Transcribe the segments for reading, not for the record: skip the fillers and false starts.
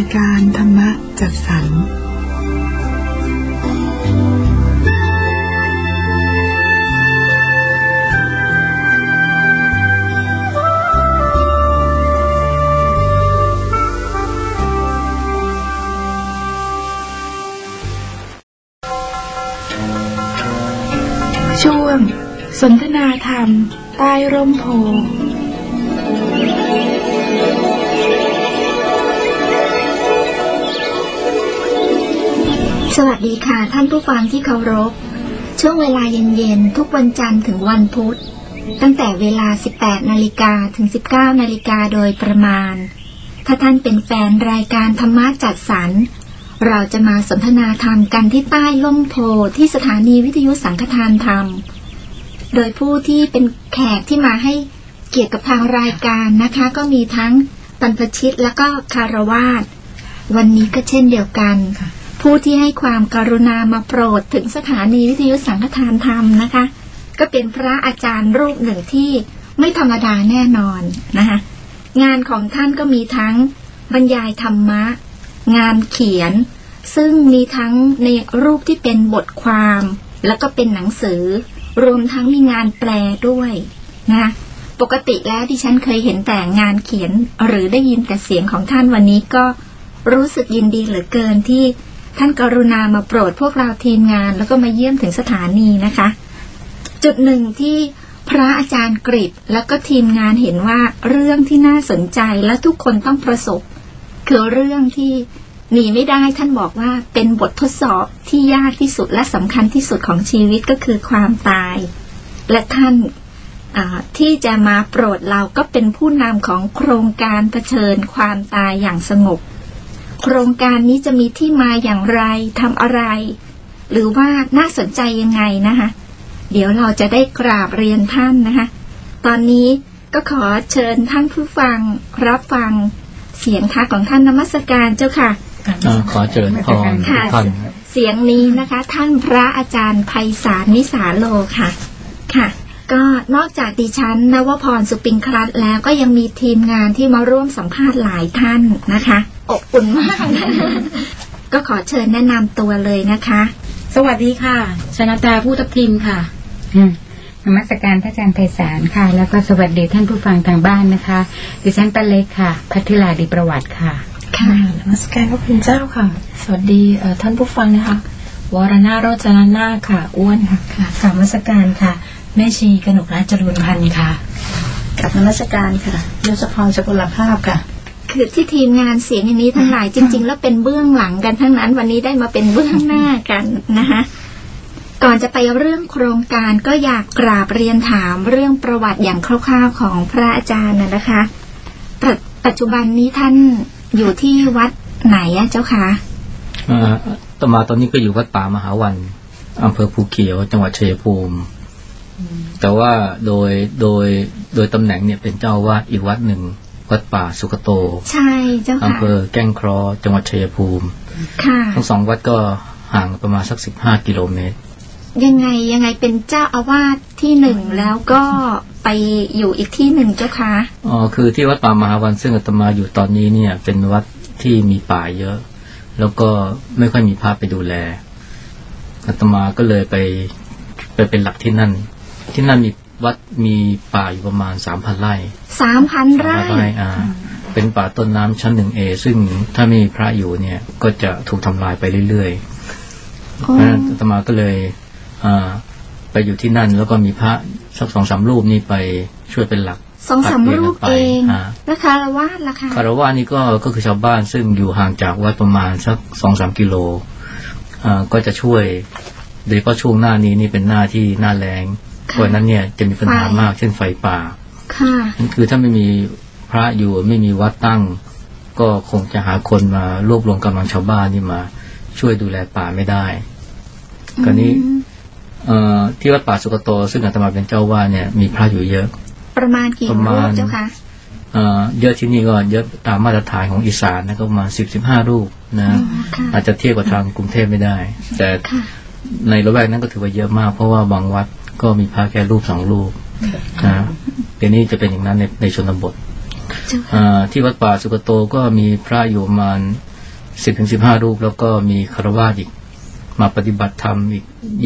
การธรรมะจัดสรรช่วงสนทนาธรรมใต้ร่มโพสวัสดีค่ะท่านผู้ฟังที่เคารพช่วงเวลาเย็นๆทุกวันจันทร์ถึงวันพุธตั้งแต่เวลา 18 นาฬิกาถึง 19 นาฬิกาโดยประมาณถ้าท่านเป็นแฟนรายการธรรมะจัดสรรเราจะมาสนทนาธรรมกันที่ใต้ร่มโพที่สถานีวิทยุสังฆทานธรรมโดยผู้ที่เป็นแขกที่มาให้เกียรติกับทางรายการนะคะก็มีทั้งบรรพชิตและก็คารวาสวันนี้ก็เช่นเดียวกันผู้ที่ให้ความกรุณามาโปรดถึงสถานีวิทยุสังฆทานธรรมนะคะก็เป็นพระอาจารย์รูปหนึ่งที่ไม่ธรรมดาแน่นอนนะคะงานของท่านก็มีทั้งบรรยายธรรมะงานเขียนซึ่งมีทั้งในรูปที่เป็นบทความแล้วก็เป็นหนังสือรวมทั้งมีงานแปลด้วยนะปกติแล้วดิฉันเคยเห็นแต่งานเขียนหรือได้ยินแต่เสียงของท่านวันนี้ก็รู้สึกยินดีเหลือเกินที่ท่านกรุณามาโปรดพวกเราทีมงานแล้วก็มาเยี่ยมถึงสถานีนะคะจุดหนึ่งที่พระอาจารย์กฤษแล้วก็ทีมงานเห็นว่าเรื่องที่น่าสนใจและทุกคนต้องประสบคือเรื่องที่หนีไม่ได้ท่านบอกว่าเป็นบททดสอบที่ยากที่สุดและสำคัญที่สุดของชีวิตก็คือความตายและท่านที่จะมาโปรดเราก็เป็นผู้นำของโครงการเผชิญความตายอย่างสงบโครงการนี้จะมีที่มาอย่างไรทำอะไรหรือว่าน่าสนใจยังไงนะคะเดี๋ยวเราจะได้กราบเรียนท่านนะคะตอนนี้ก็ขอเชิญท่านผู้ฟังรับฟังเสียงทักของท่านนมัสการเจ้าค่ะขอเชิญพรท่านเสียงนี้นะคะท่านพระอาจารย์ไพศาลนิสาโลค่ะค่ะก็นอกจากดิฉันนวพรสุปิงครัตน์แล้วก็ยังมีทีมงานที่มาร่วมสัมภาษณ์หลายท่านนะคะอบอุ่นมาก ก็ขอเชิญแนะนำตัวเลยนะคะสวัสดีค่ะชนตาผู้ทับทิมค่ะนมัสการพระอาจารย์ไพศาลค่ะแล้วก็สวัสดีท่านผู้ฟังทางบ้านนะคะดิฉันป้าเล็กค่ะพัทราดีประวัติค่ะค่ะนมัสการพระคุณเจ้าค่ะสวัสดีท่านผู้ฟังนะคะวรนาโรจนนาค่ะอ้วนค่ะค่ะนมัสการค่ะแม่ชีกนกรัตน์จรูญพันธ์ค่ะกับนมัสการค่ะยศพรสกุลภาพค่ะคือที่ทีมงานเสียงอย่างนี้ทั้งหลายจริงๆแล้วเป็นเบื้องหลังกันทั้งนั้นวันนี้ได้มาเป็นเบื้องหน้ากันนะคะก่อนจะไปเรื่องโครงการก็อยากกราบเรียนถามเรื่องประวัติอย่างคร่าวๆของพระอาจารย์นะคะปัจจุบันนี้ท่านอยู่ที่วัดไหนอะเจ้าคะต่อมาตอนนี้ก็อยู่วัดป่ามหาวันอำเภอภูเขียวจังหวัดชัยภูมิแต่ว่าโดยตำแหน่งเนี่ยเป็นเจ้าวาดอีกวัดหนึ่งวัดป่าสุกโตใช่เจ้าค่ะอำเภอแก้งเคราะห์จังหวัดชัยภูมิค่ะทั้งสองวัดก็ห่างประมาณสัก15 กิโลเมตรยังไงเป็นเจ้าอาวาสที่หนึ่งแล้วก็ไปอยู่อีกที่หนึ่งเจ้าคะคือที่วัดป่ามหาวันซึ่งอาตมาอยู่ตอนนี้เนี่ยเป็นวัดที่มีป่าเยอะแล้วก็ไม่ค่อยมีพระไปดูแลอาตมาก็เลยไปเป็นหลักที่นั่นมีวัดมีป่าอยู่ประมาณ 3,000 ไร่ 3,000 ไร่เป็นป่าต้นน้ำชั้น 1A ซึ่งถ้ามีพระอยู่เนี่ยก็จะถูกทำลายไปเรื่อยๆเพราะฉะนั้นอาตมาก็เลยไปอยู่ที่นั่นแล้วก็มีพระสัก 2-3 รูปนี่ไปช่วยเป็นหลัก 2-3 รูปเองแล้วคารวะล่ะคะคารวะนี่ก็คือชาวบ้านซึ่งอยู่ห่างจากวัดประมาณสัก 2-3 กิโลก็จะช่วยโดยเฉพาะช่วงหน้านี้นี่เป็นหน้าที่หน้าแล้งเพราะนั้นเนี่ยจะมีปัญหามากเช่นไฟป่าคือถ้าไม่มีพระอยู่ไม่มีวัดตั้งก็คงจะหาคนมารวบรวมกำลังชาวบ้านนี่มาช่วยดูแลป่าไม่ได้คราวนี้ที่วัดป่าสุกโตซึ่งอาตมาเป็นเจ้าวาดเนี่ยมีพระอยู่เยอะประมาณกี่รูปเจ้าคะเยอะที่นี่ก็เยอะตามมาตรฐานของอีสานนะก็ประมาณ 10-15 รูปนะอาจจะเทียบกับทางกรุงเทพไม่ได้แต่ในละแวกนั้นก็ถือว่าเยอะมากเพราะว่าบางวัดก็มีพระแค่รูป2 รูปนะเดี๋ยวนี้จะเป็นอย่างนั้นในชนบทที่วัดป่าสุกโตก็มีพระอยู่ประมาณ 10-15 รูปแล้วก็มีคฤหัสถ์อีกมาปฏิบัติธรรมอีก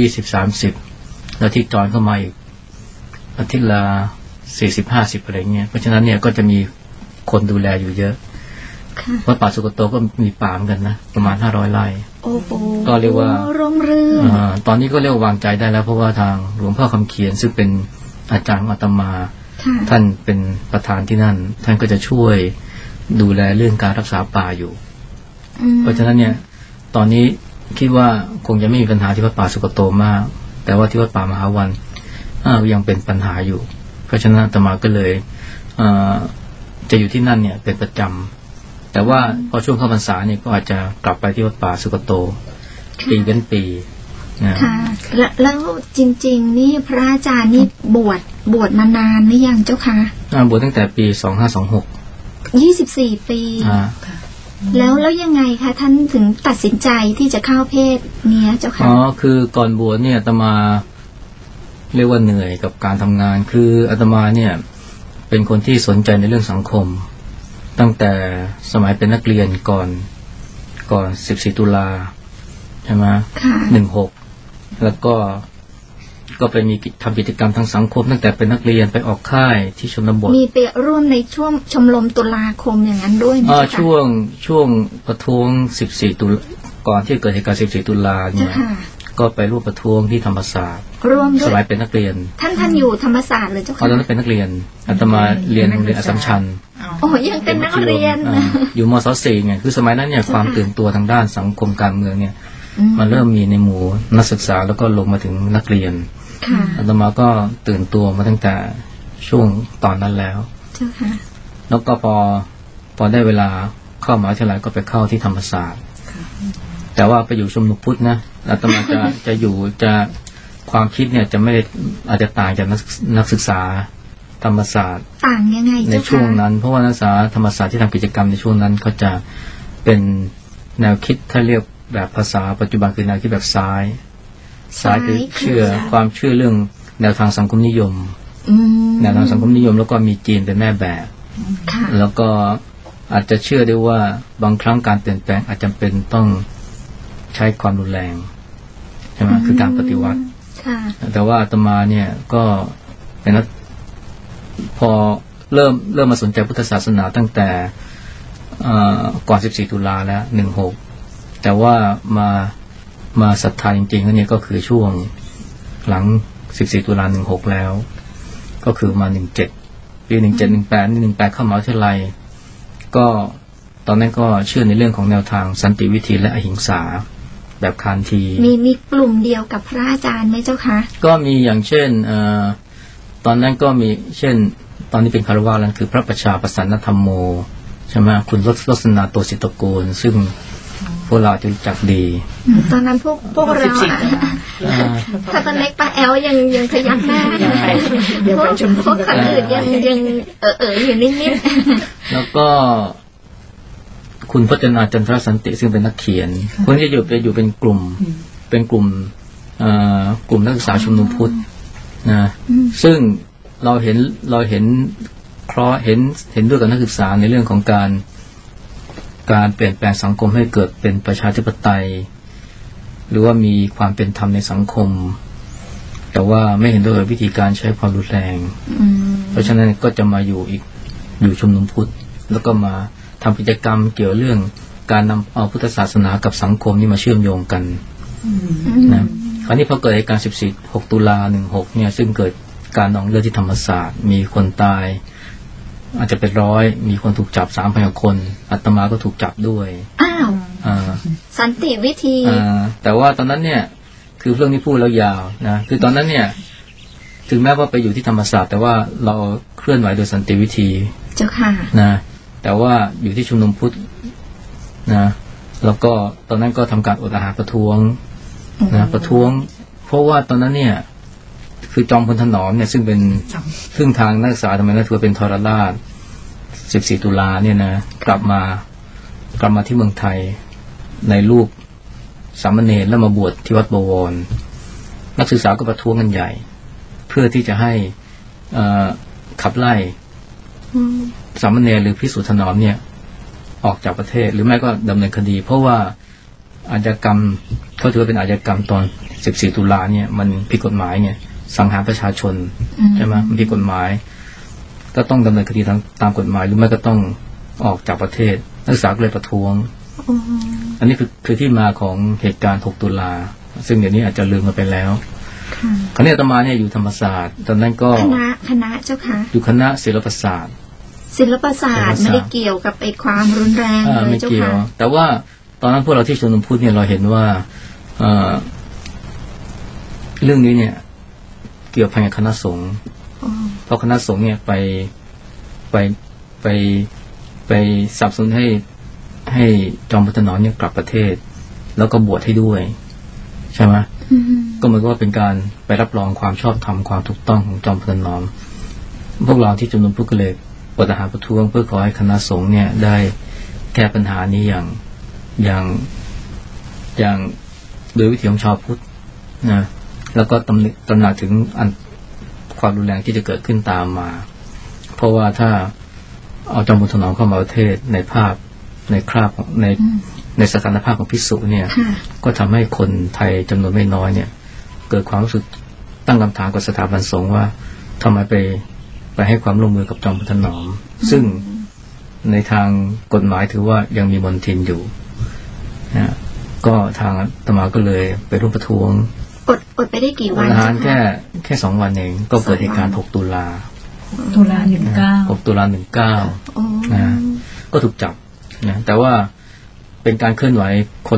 20-30แล้วที่จอยเข้ามาอีกอาทิตย์ละ40-50อะไรเงี้ยเพราะฉะนั้นเนี่ยก็จะมีคนดูแลอยู่เยอะวัดป่าสุกโตก็มีป่าเหมือนกันนะประมาณ500 ไร่ก็เรียกว่าร่มรื่นตอนนี้ก็เรียกวางใจได้แล้วเพราะว่าทางหลวงพ่อคำเขียนซึ่งเป็นอาจารย์ของอาตมาท่านเป็นประธานที่นั่นท่านก็จะช่วยดูแลเรื่องการรักษาป่าอยู่เพราะฉะนั้นเนี่ยตอนนี้คิดว่าคงจะไม่มีปัญหาที่วัดป่าสุกโตมากแต่ว่าที่วัดป่ามหาวันยังเป็นปัญหาอยู่เพราะฉะนั้นอาตมาก็เลยจะอยู่ที่นั่นเนี่ยเป็นประจำแต่ว่าพอช่วงเข้าพรรษาเนี่ยก็อาจจะกลับไปที่วัดป่าสุกโตปีเว้นปีค่ะแล้วจริงๆนี่พระอาจารย์นี่บวชมานานหรือยังเจ้าคะบวชตั้งแต่ปี2526 24 ปีแล้วยังไงคะท่านถึงตัดสินใจที่จะเข้าเพศเนี้ยเจ้าค่ะคือก่อนบวชเนี่ยอาตมาเรียกว่าเหนื่อยกับการทำงานคืออาตมาเนี่ยเป็นคนที่สนใจในเรื่องสังคมตั้งแต่สมัยเป็นนักเรียนก่อน14 ตุลาใช่ไหม16แล้วก็ไปมีทำกิจกรรมทางสังคมตั้งแต่เป็นนักเรียนไปออกค่ายที่ชนบทมีไปร่วมในช่วงชมรมตุลาคมอย่างนั้นด้วยไหมคะช่วงประท้วง14 ตุลาก่อนที่เกิดเหตุการณ์14 ตุลาเนี่ยก็ไปร่วมประท้วงที่ธรรมศาสตร์ร่วมด้วยสมัยเป็นนักเรียนท่านอยู่ธรรมศาสตร์หรือเจ้าค่ะตอนนั้นเป็นนักเรียนอาตมาเรียนโรงเรียนอัสสัมชัญยังเป็นนักเรียนอยู่มศ.4 ไงคือสมัยนั้นเนี่ยความตื่นตัวทางด้านสังคมการเมืองเนี่ยมันเริ่มมีในหมู่นักศึกษาแล้วก็ลงมาถึงนักเรียนอาตมาก็ตื่นตัวมาตั้งแต่ช่วงตอนนั้นแล้วแล้วก็พอได้เวลาเข้ามหาวิทยาลัยก็ไปเข้าที่ธรรมศาสตร์แต่ว่าไปอยู่ชุมนุมพุทธนะอาตมาจะอยู่จะความคิดเนี่ยจะไม่อาจจะต่างจากนักศึกษาธรรมศาสตร์ต่างยังไงในช่วงนั้นเพราะว่านักศึกษาธรรมศาสตร์ที่ทำกิจกรรมในช่วงนั้นเขาจะเป็นแนวคิดถ้าเรียกแบบภาษาปัจจุบันคือแนวคิดแบบซ้ายคือความเชื่อเรื่องแนวทางสังคมนิยมแนวทางสังคมนิยมแล้วก็มีจีนเป็นแม่แบบแล้วก็อาจจะเชื่อได้ว่าบางครั้งการเปลี่ยนแปลงอาจจะเป็นต้องใช้ความรุนแรงใช่ไหมคือการปฏิวัติแต่ว่าอาตมาเนี่ยก็เป็นนักพอเริ่มมาสนใจพุทธศาสนาตั้งแต่ก่อน14 ตุลาแล้ว16แต่ว่ามาศรัทธาจริงๆแล้วเนี่ยก็คือช่วงหลัง14 ตุลา16แล้วก็คือมา17ปี17 18 18เข้ามหาวิทยาลัยก็ตอนนั้นก็เชื่อในเรื่องของแนวทางสันติวิธีและอหิงสาแบบคานธีมีกลุ่มเดียวกับพระอาจารย์ไหมเจ้าคะก็มีอย่างเช่นตอนนั้นก็มีเช่นตอนนี้เป็นคารวะแล้วคือพระประชาประสานธรรมโมใช่ไหมคุณลักษณะโตสิตโกนซึ่งพวกเราจะรู้จักดีตอนนั้นพวกเราถ้าตอนเล็กป้าแอลยังขยันแม่พวกคนอื่นยังอยู่นิ่งๆแล้วก็คุณพจนาจันทรสันติซึ่งเป็นนักเขียนคนที่อยู่เป็นกลุ่มนักศึกษาชุมนุมพุทธนะซึ่งเราเห็นด้วยกับนักศึกษาในเรื่องของการเปลี่ยนแปลงสังคมให้เกิดเป็นประชาธิปไตยหรือว่ามีความเป็นธรรมในสังคมแต่ว่าไม่เห็นด้วยกับวิธีการใช้ความรุนแรงเพราะฉะนั้นก็จะมาอยู่ชุมนุมพุทธแล้วก็มาทำกิจกรรมเกี่ยวเรื่องการนำเอาพุทธศาสนากับสังคมนี่มาเชื่อมโยงกันนะคราวนี้พอเกิดเหตุการณ์6 ตุลา16เนี่ยซึ่งเกิดการนองเลือดที่ธรรมศาสตร์มีคนตายอาจจะเป็น100มีคนถูกจับ 3,000 คนอาตมาก็ถูกจับด้วยสันติวิธีแต่ว่าตอนนั้นเนี่ยคือเรื่องที่พูดแล้วยาวนะคือตอนนั้นเนี่ยถึงแม้ว่าไปอยู่ที่ธรรมศาสตร์แต่ว่าเราเคลื่อนไหวโดยสันติวิธีเจ้าค่ะนะแต่ว่าอยู่ที่ชุมนุมพุทธนะแล้วก็ตอนนั้นก็ทำการอดอาหารประท้วงนะประท้วงเพราะว่าตอนนั้นเนี่ยคือจอมพลถนอมเนี่ยซึ่งทางนักศึกษาทำไมนักถือเป็นทรราช14 ตุลาเนี่ยนะกลับมาที่เมืองไทยในรูปสามเณรแล้วมาบวชที่วัดบวรนักศึกษาก็ประท้วงกันใหญ่เพื่อที่จะให้ขับไล่สามเณรหรือภิกษุถนอมเนี่ยออกจากประเทศหรือไม่ก็ดำเนินคดีเพราะว่าอาชญากรรมเขาถือว่าเป็นอาชญากรรมตอน14 ตุลาเนี่ยมันผิดกฎหมายเนี่ยสังหารประชาชนใช่ไหมมันผิดกฎหมายก็ต้องดำเนินคดีตามกฎหมายหรือไม่ก็ต้องออกจากประเทศนักศึกษาก็เลยประท้วงอันนี้คือที่มาของเหตุการณ์6 ตุลาซึ่งเดี๋ยวนี้อาจจะลืมมาไปแล้วคณะอาตมาเนี่ยอยู่ธรรมศาสตร์ตอนนั้นก็คณะเจ้าค่ะอยู่คณะศิลปศาสตร์ไม่ได้เกี่ยวกับไอ้ความรุนแรงเลยเจ้าค่ะแต่ว่าตอนนั้นพวกเราที่ชุมนุมพุทธเนี่ยเราเห็นว่าเรื่องนี้เนี่ยเกี่ยวพันกับคณะสงฆ์เพราะคณะสงฆ์เนี่ยไปสนับสนุนให้จอมพลถนอมเนี่ยกลับประเทศแล้วก็บวชให้ด้วยใช่ไหมก็เหมือนกับว่าเป็นการไปรับรองความชอบธรรมความถูกต้องของจอมพลถนอมพวกเราที่ชุมนุมพุทธก็เลยเปิดทหารประท้วงเพื่อขอให้คณะสงฆ์เนี่ยได้แก้ปัญหานี้อย่างโดยวิถีของชาวพุทธนะแล้วก็ตระหนักถึงความรุนแรงที่จะเกิดขึ้นตามมาเพราะว่าถ้าเอาจอมพลถนอมเข้ามาประเทศในภาพในคราบในสถานภาพของภิกษุเนี่ยก็ทำให้คนไทยจำนวนไม่น้อยเนี่ยเกิดความรู้สึกตั้งคำถามกับสถาบันสงฆ์ว่าทำไมไปให้ความร่วมมือกับจอมพลถนอมซึ่งในทางกฎหมายถือว่ายังมีมลทินอยู่นะก็ทางอาตมาก็เลยไปร่วมประท้วงอดไปได้กี่วันแค่2 วันเองก็เกิดเหตุการณ์6 ตุลา 6 ตุลานะก็ถูกจับนะแต่ว่าเป็นการเคลื่อนไหวคน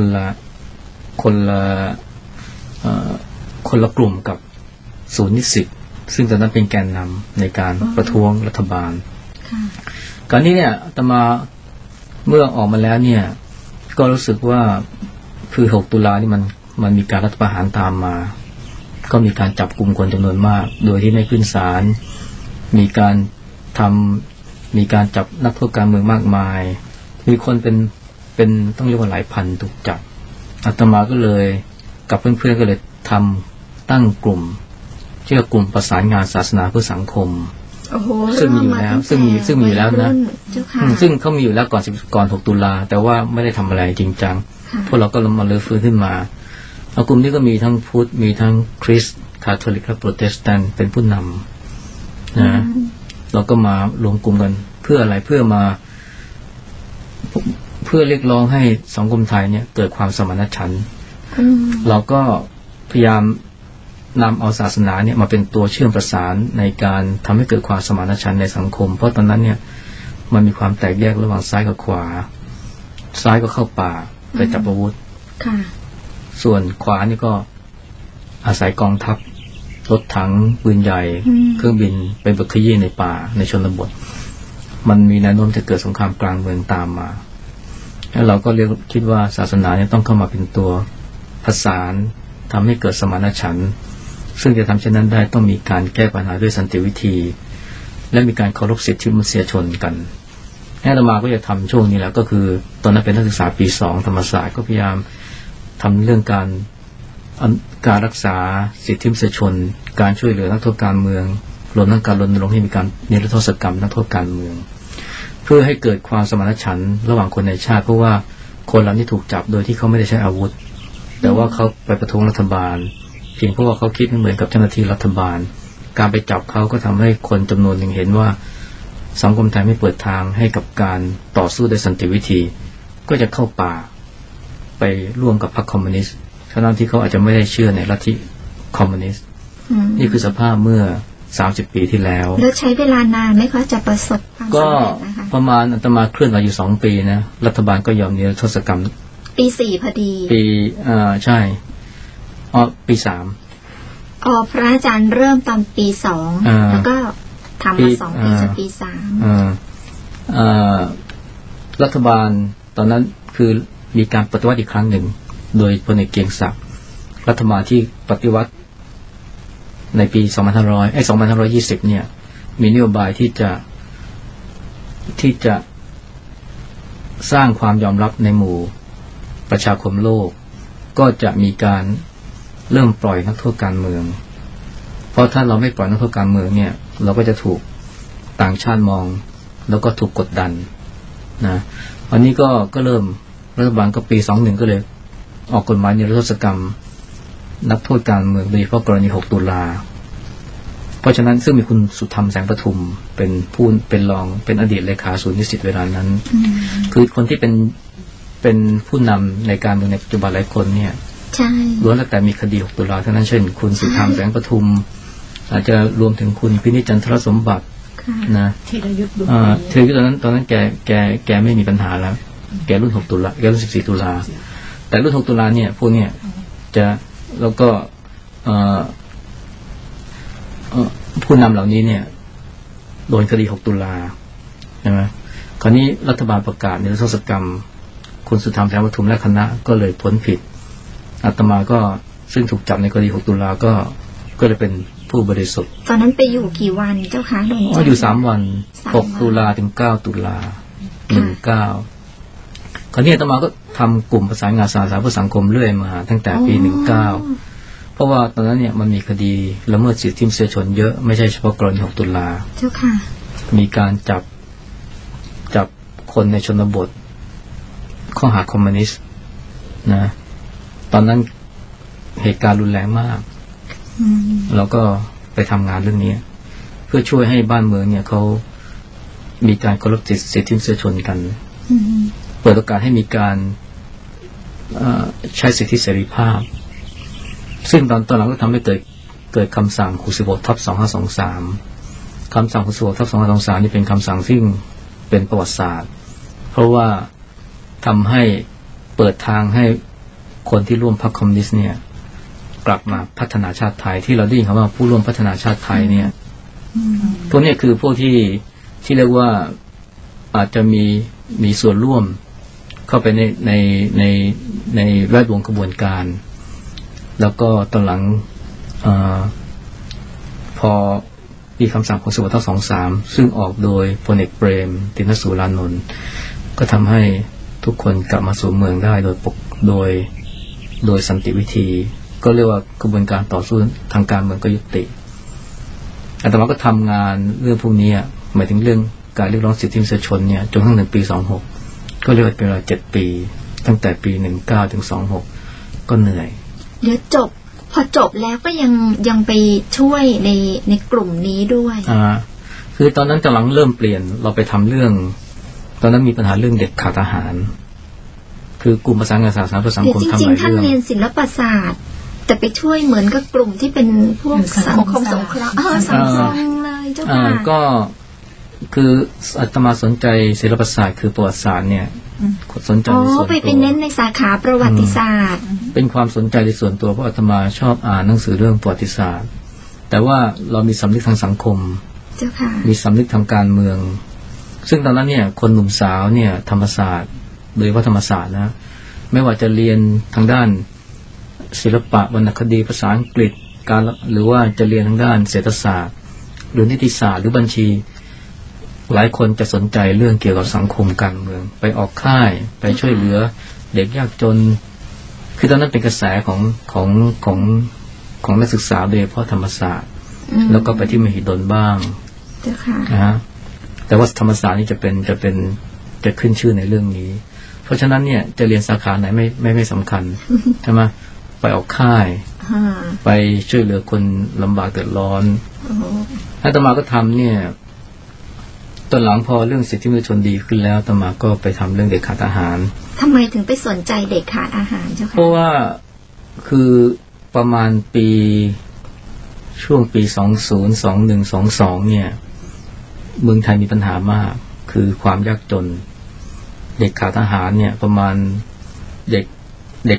ละกลุ่มกับศูนย์นิสิตซึ่งตอนนั้นเป็นแกนนำในการประท้วงรัฐบาลการนี้เนี่ยอาตมาเมื่อออกมาแล้วเนี่ยก็รู้สึกว่าคือ6 ตุลานี่มันมีการรัฐประหารตามมาก็มีการจับกลุ่มคนจำนวนมากโดยที่ไม่ขึ้นศาลมีการจับนักโทษการเมืองมากมายมีคนเป็นต้องเรียกว่าหลายพันถูกจับอาตมาก็เลยกับเพื่อนๆก็เลยตั้งกลุ่มชื่อกลุ่มประสานงานศาสนาเพื่อสังคมซึ่งมีอยู่แล้วซึ่งมีอยู่แล้วนะซึ่งเขามีอยู่แล้วก่อน6 ตุลาแต่ว่าไม่ได้ทำอะไรจริงจังพวกเราก็มาเลื้อฟื้นขึ้นมากลุ่มนี้ก็มีทั้งพุทธมีทั้งคริสต์คาทอลิกและโปรเตสแตนต์เป็นผู้นำนะเราก็มารวมกลุ่มกันเพื่ออะไรเพื่อเรียกร้องให้สังคมไทยเนี่ยเกิดความสมานฉันท์เราก็พยายามนำเอาศาสนาเนี่ยมาเป็นตัวเชื่อมประสานในการทำให้เกิดความสมานฉันท์ในสังคมเพราะตอนนั้นเนี่ยมันมีความแตกแยกระหว่างซ้ายกับขวาซ้ายก็เข้าป่าไปจับอาวุธส่วนขวานี่ก็อาศัยกองทัพรถถังปืนใหญ่เครื่องบินไปบุกขยี้ในป่าในชนบทมันมีแนวโน้มจะเกิดสงครามกลางเมืองตามมาแล้วเราก็คิดว่าศาสนาเนี่ยต้องเข้ามาเป็นตัวผสานทำให้เกิดสมานฉันท์ซึ่งจะทำเช่นนั้นได้ต้องมีการแก้ปัญหาด้วยสันติวิธีและมีการเคารพสิทธิมนุษยชนกันอาตมาก็จะทำช่วงนี้แหละก็คือตอนนั้นเป็นนักศึกษาปี2ธรรมศาสตร์ก็พยายามทำเรื่องการรักษาสิทธิมนุษยชนการช่วยเหลือนักโทษการเมืองรวมทั้งการรณรงค์ให้มีการนิรโทษกรรมนักโทษการเมืองเพื่อให้เกิดความสมานฉันท์ระหว่างคนในชาติเพราะว่าคนเหล่านี้ถูกจับโดยที่เขาไม่ได้ใช้อาวุธแต่ว่าเขาไปประท้วงรัฐบาลเพียงเพราะว่าเขาคิดไม่เหมือนกับเจ้าหน้าที่รัฐบาลการไปจับเขาก็ทำให้คนจำนวนหนึ่งเห็นว่าสังคมไทยไม่เปิดทางให้กับการต่อสู้โดยสันติวิธีก็จะเข้าป่าไปร่วมกับพรรคคอมมิวนิสต์ทั้งที่เขาอาจจะไม่ได้เชื่อในลัทธิคอมมิวนิสต์นี่คือสภาพเมื่อ30 ปีที่แล้วแล้วใช้เวลานานไหมคะจะประสบความสำเร็จนะคะก็ประมาณอาตมาเคลื่อนไหวอยู่2 ปีนะรัฐบาลก็ยอมนิรโทษกรรมปี4พอดีปีใช่ปี3 พระอาจารย์เริ่มตอนปี2แล้วก็ทำมา2 ปีจนปี3 รัฐบาลตอนนั้นคือมีการปฏิวัติอีกครั้งหนึ่งโดยพลเอกเกรียงศักดิ์รัฐบาลที่ปฏิวัติในปี2520เนี่ยมีนโยบายที่จะสร้างความยอมรับในหมู่ประชาคมโลกก็จะมีการเริ่มปล่อยนักโทษการเมืองเพราะถ้าเราไม่ปล่อยนักโทษการเมืองเนี่ยเราก็จะถูกต่างชาติมองแล้วก็ถูกกดดันนะวันนี้ก็เริ่มรัฐบาลก็ปี21ก็เลยออกกฎหมายนิรโทษกรรมนักโทษการเมืองโดยเฉพาะกรณี6ตุลาเพราะฉะนั้นซึ่งมีคุณสุธรรมแสงประทุมเป็นรองเป็นอดีตเลขาศูนย์นิสิตเวลานั้นคือคนที่เป็นผู้นำในการเมืองในปัจจุบันหลายคนเนี่ยใช่ล้วนแต่มีคดี6ตุลาเท่านั้นเช่นคุณสุธรรมแสงประทุมอาจจะรวมถึงคุณพินิจจันทรสมบัตินะธีรยุทธ์ตอนนั้นแกไม่มีปัญหาแล้วแกรุ่น6ตุลาแกรุ่น14ตุลาแต่รุ่น6ตุลาเนี่ยพวกเนี่ยจะแล้วก็ผู้นำเหล่านี้เนี่ยโดนคดี6ตุลาใช่ไหมคราวนี้รัฐบาลประกาศนิรโทษกรรมคุณสุธรรมแสงประทุมและคณะก็เลยพ้นผิดอาตมาก็ซึ่งถูกจับในคดี6ตุลาก็เลยเป็นผู้บริสุทธิ์ตอนนั้นไปอยู่กี่วันเจ้าคะหลวงพ่ออยู่3วัน6ตุลาถึง9ตุลา19คราวนี้อาตมาก็ทำกลุ่มประสานงานสาธารณสังคมเรื่อยมาตั้งแต่ปี19เพราะว่าตอนนั้นเนี่ยมันมีคดีละเมิดสิทธิมนุษยชนเยอะไม่ใช่เฉพาะกรณี6ตุลาเจ้าค่ะมีการจับคนในชนบทข้อหาคอมมิวนิสต์นะตอนนั้นเหตุการณ์รุนแรงมากเราก็ไปทำงานเรื่องนี้เพื่อช่วยให้บ้านเมืองเนี่ยเขามีการเคารพสิทธิมนุษยชนกันเปิดโอกาสให้มีการใช้สิทธิเสรีภาพซึ่งตอนหลังก็ทำให้เกิดคำสั่ง66/2523คำสั่ง66/2523นี่เป็นคำสั่งซึ่งเป็นประวัติศาสตร์เพราะว่าทำให้เปิดทางให้คนที่ร่วมพรรคคอมมิวนิสต์เนี่ยกลับมาพัฒนาชาติไทยที่เราได้ยินคำว่าผู้ร่วมพัฒนาชาติไทยเนี่ยพวกนี้คือพวกที่เรียกว่าอาจจะมีส่วนร่วมเข้าไปในแวดวงกระบวนการแล้วก็ตอนหลังพอมีคำสั่งของ66/23ซึ่งออกโดยพลเอกเปรมติณสูรานนท์ก็ทำให้ทุกคนกลับมาสู่เมืองได้โดยสันติวิธีก็เรียกว่ากระบวนการต่อสู้ทางการเมืองก็ยุติอาตมาก็ทำงานเรื่องพวกนี้หมายถึงเรื่องการเรียกร้องสิทธิมนุษยชนเนี่ยจนถึงปี26ก็เรียกว่าเป็นเวลา7ปีตั้งแต่ปี19ถึง26ก็เหนื่อยเดี๋ยวพอจบแล้วก็ยังไปช่วยในกลุ่มนี้ด้วยคือตอนนั้นกำลังเริ่มเปลี่ยนเราไปทำเรื่องตอนนั้นมีปัญหาเรื่องเด็กขาดอาหารคือกลุ่มประสานงานสาธารณสังคมทำหลายเรื่องจริงๆท่านเรียนศิลปศาสตร์แต่ไปช่วยเหมือนกับกลุ่มที่เป็นพวกสังคมสงเคราะห์สังคมเลยเจ้าค่ะก็คืออาตมาสนใจศิลปศาสตร์คือประวัติศาสตร์เนี่ยสนใจในส่วนตัวไปเน้นในสาขาประวัติศาสตร์เป็นความสนใจในส่วนตัวเพราะอาตมาชอบอ่านหนังสือเรื่องประวัติศาสตร์แต่ว่าเรามีสำนึกทางสังคมมีสำนึกทางการเมืองซึ่งตอนนั้นเนี่ยคนหนุ่มสาวเนี่ยธรรมศาสตร์โดยว่าธรรมศาสตร์นะไม่ว่าจะเรียนทางด้านศิลปะวรรณคดีภาษาอังกฤษการหรือว่าจะเรียนทางด้านเศรษฐศาสตร์หรือนิติศาสตร์หรือบัญชีหลายคนจะสนใจเรื่องเกี่ยวกับสังคมการเมืองไปออกค่ายไปช่วยเหลือเด็กยากจนคือตอนนั้นเป็นกระแสของนักศึกษาโดยเฉพาะธรรมศาสตร์แล้วก็ไปที่มหิดลบ้างนะฮะแต่ว่าธรรมศาสตร์นี่จะขึ้นชื่อในเรื่องนี้เพราะฉะนั้นเนี่ยจะเรียนสาขาไหนไม่สำคัญใช่ไหมไปออกค่ายไปช่วยเหลือคนลำบากเดือดร้อนอาตมาก็ทำเนี่ยตอนหลังพอเรื่องสิทธิมนุษยชนดีขึ้นแล้วอาตมาก็ไปทำเรื่องเด็กขาดอาหารทำไมถึงไปสนใจเด็กขาดอาหารเจ้าค่ะเพราะว่าคือประมาณช่วงปี2021-22เนี่ยเมืองไทยมีปัญหามากคือความยากจนเด็กขาดอาหารเนี่ยประมาณเด็ก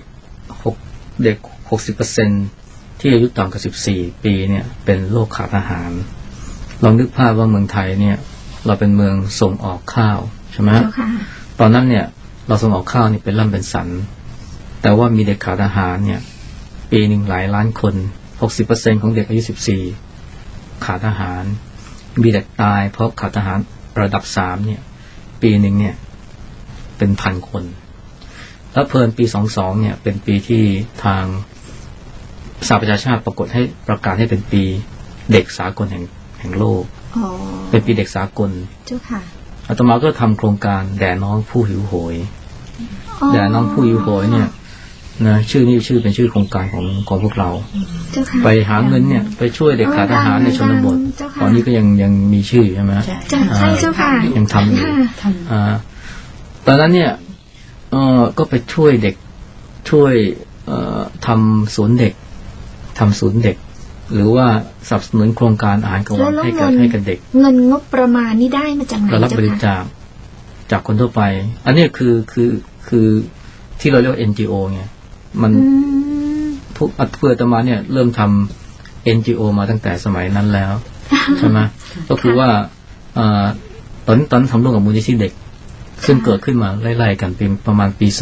60% ที่อายุต่ำกว่า14ปีเนี่ยเป็นโรคขาดอาหารลองนึกภาพว่าเมืองไทยเนี่ยเราเป็นเมืองส่งออกข้าวใช่ไหมตอนนั้นเนี่ยเราส่งออกข้าวนี่เป็นร่ำเป็นสันแต่ว่ามีเด็กขาดอาหารเนี่ยปีหนึ่งหลายล้านคน 60% ของเด็กอายุ14ขาดอาหารมีเด็กตายเพราะขาดอาหารระดับ3เนี่ยปีหนึ่งเนี่ยเป็นพันคนแล้วเพลินปี22เนี่ยเป็นปีที่ทางสหประชาชาติประกาศให้เป็นปีเด็กสากลแห่งโลกเป็นปีเด็กสากลเจ้าค่ะอาตมาก็ทำโครงการแด่น้องผู้หิวโหยแด่น้องผู้หิวโหยเนี่ยนะชื่อเป็นชื่อโครงการของพวกเราไปหาเงินเนี่ยไปช่วยเด็กขาดอาหารในชนบทตอนนี้ก็ยังมีชื่อใช่ไหมใช่เจ้าค่ะยังทำอยู่ตอนนั้นเนี่ยก็ไปช่วยเด็กช่วยทำศูนย์เด็กหรือว่าสนับสนุนโครงการอาหารกลางวันให้กับเด็กเงินงบประมาณนี่ได้มาจากไหนเรารับบริจาคจากคนทั่วไปอันนี้คือที่เราเรียกว่า NGO ไงมันพวกเพื่ออาตมาเนี่ยเริ่มทำ NGO มาตั้งแต่สมัยนั้นแล้วใช่ไหมก็คือว่าตอนทำร่วมกับมูลนิธิเด็กซึ่งเกิดขึ้นมาไล่ๆกันเป็นประมาณปี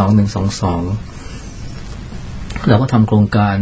2122เราก็ทำโครงการ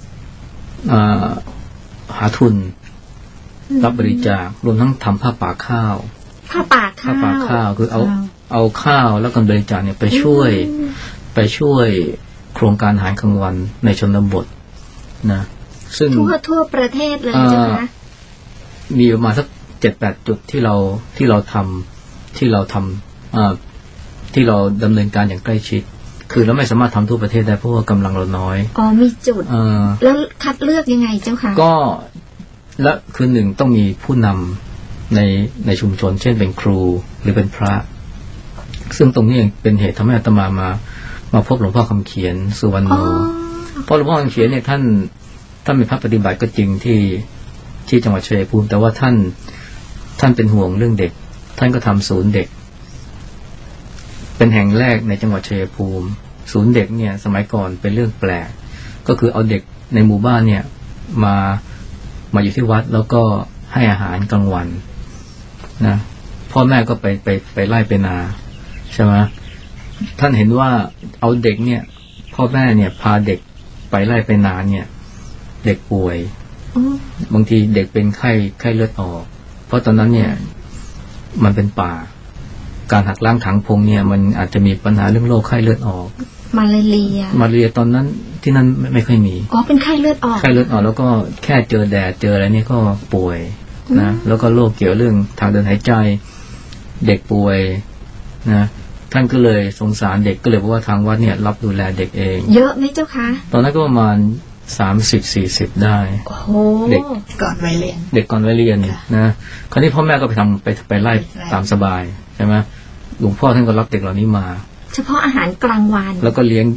หาทุนรับบริจาครวมทั้งทำผ้าป่าข้าวคือเอาข้าวแล้วก็บริจาคเนี่ยไปช่วยโครงการอาหารกลางวันในชนบทนะซึ่งทั่วประเทศเลยใช่ไหมมีประมาณสัก 7-8 จุดที่เราทำที่เราดำเนินการอย่างใกล้ชิดคือเราไม่สามารถทำทั่วประเทศได้เพราะว่ากำลังเราน้อยมีจุดแล้วคัดเลือกยังไงเจ้าค่ะก็และคือหนึ่งต้องมีผู้นำในชุมชนเช่นเป็นครูหรือเป็นพระซึ่งตรงนี้เป็นเหตุทำให้อาตมาพบหลวงพ่อคำเขียนสุวรรณโนเพราะหลวงพ่อคำเขียนเนี่ยท่านเป็นพระปฏิบัติก็จริงที่จังหวัดชัยภูมิแต่ว่าท่านเป็นห่วงเรื่องเด็กท่านก็ทำศูนย์เด็กเป็นแห่งแรกในจังหวัดชัยภูมิศูนย์เด็กเนี่ยสมัยก่อนเป็นเรื่องแปลกก็คือเอาเด็กในหมู่บ้านเนี่ยมาอยู่ที่วัดแล้วก็ให้อาหารกลางวันนะพ่อแม่ก็ไปไล่ไปนาใช่ไหมท่านเห็นว่าเอาเด็กเนี่ยพ่อแม่เนี่ยพาเด็กไปไล่ไปนาเนี่ยเด็กป่วยบางทีเด็กเป็นไข้เลือดออกเพราะตอนนั้นเนี่ยมันเป็นป่าการหักล้างถังพงเนี่ยมันอาจจะมีปัญหาเรื่องโรคไข้เลือดออกมาเรียตอนนั้นที่นั่นไม่ค่อยมีเป็นไข้เลือดออกแล้วก็แค่เจอแดดเจออะไรนี่ก็ป่วยนะแล้วก็โรคเกี่ยวเรื่องทางเดินหายใจเด็กป่วยนะท่านก็เลยสงสารเด็กก็เลยบอกว่าทางวัดเนี่ยรับดูแลเด็กเองเยอะไหมเจ้าคะตอนนั้นก็ประมาณ30-40ได้เด็กก่อนวัยเรียนนะคราวนี้พ่อแม่ก็ไปไล่ตามสบายใช่ไหมหลวงพ่อท่านก็รับเด็กเหล่านี้มาเฉพาะอาหารกลางวันแล้วก็เลี้ย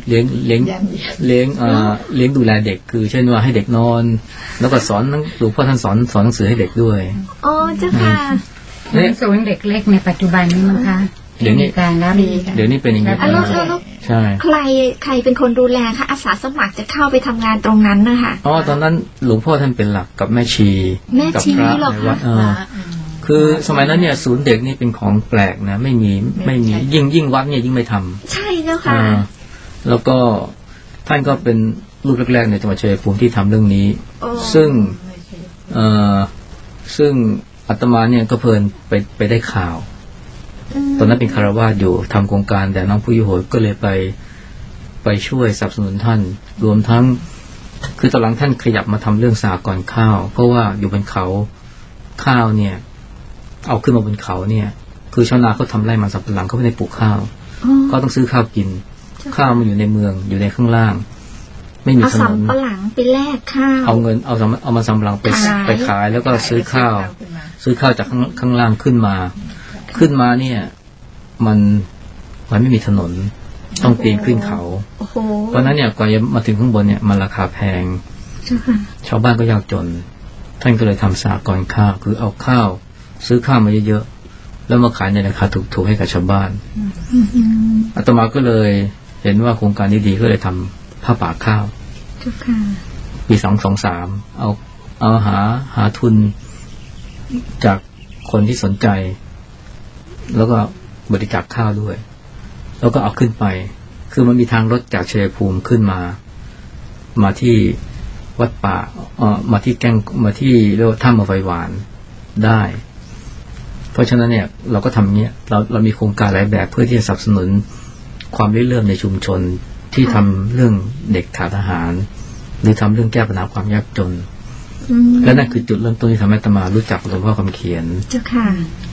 งดูแลเด็กคือเช่นว่าให้เด็กนอนแล้วก็สอนหลวงพ่อท่านสอนหนังสือให้เด็กด้วยเจ้าค่ะศูนย์เด็กเล็กในปัจจุบันนี้มั้งคะเดี๋ยวนี้เป็นอย่างนี้ใช่ใครเป็นคนดูแลคะอาสาสมัครจะเข้าไปทำงานตรงนั้นนะคะตอนนั้นหลวงพ่อท่านเป็นหลักกับแม่ชีกับพระในวัดคือสมัยนั้นเนี่ยศูนย์เด็กนี่เป็นของแปลกนะไม่มียิ่งวัดเนี่ยยิ่งไม่ทำใช่แล้วค่ะแล้วก็ท่านก็เป็นรูปแรกๆในจังหวัดชัยภูมิที่ทำเรื่องนี้ซึ่งอาตมาเนี่ยก็เพลินไปได้ข่าวตอนนั้นเป็นคฤหัสถ์อยู่ทำโครงการแต่น้องผู้หิวโหยก็เลยไปช่วยสนับสนุนท่านรวมทั้งคือตอนหลังท่านขยับมาทำเรื่องสหกรณ์ข้าวเพราะว่าอยู่บนเขาข้าวเนี่ยเอาขึ้นมาบนเขาเนี่ยคือชาวนาเขาทำไร่มันสำปะหลังเขาไม่ได้ปลูกข้าวก็ต้องซื้อข้าวกินข้าวมันอยู่ในเมืองอยู่ในข้างล่างไม่มีถนนเอาสำปะหลังไปแลกข้าวเอาเงินเอามาสำปะหลังไปขายแล้วก็ซื้อข้าวจากข้างล่างขึ้นมาเนี่ยมันไม่มีถนนต้องปีนขึ้นเขาเพราะนั้นเนี่ยกว่าจะมาถึงข้างบนเนี่ยมันราคาแพงชาวบ้านก็ยากจนท่านก็เลยทำสหกรณ์ข้าวคือเอาข้าวซื้อข้าวมาเยอะๆแล้วมาขายในราคาถูกๆให้กับชาวบ้านอาตมาก็เลยเห็นว่าโครงการนี้ดีก็เลยทำผ้าป่าข้าวปี223เอาหาทุนจากคนที่สนใจแล้วก็บริจาคข้าวด้วยแล้วก็เอาขึ้นไปคือมันมีทางรถจากชัยภูมิขึ้นมาที่วัดป่ามาที่เรียกว่าถ้ำมาไฟหวานได้เพราะฉะนั้นเนี่ยเราก็ทำเนี้ยเรามีโครงการหลายแบบเพื่อที่จะสนับสนุนความริเริ่มในชุมชนที่ทำเรื่องเด็กขาดอาหารหรือทำเรื่องแก้ปัญหาความยากจนและนั่นคือจุดเริ่มต้นที่ทำให้อาตมารู้จักหลวงพ่อคำเขียนเจ้าค่ะ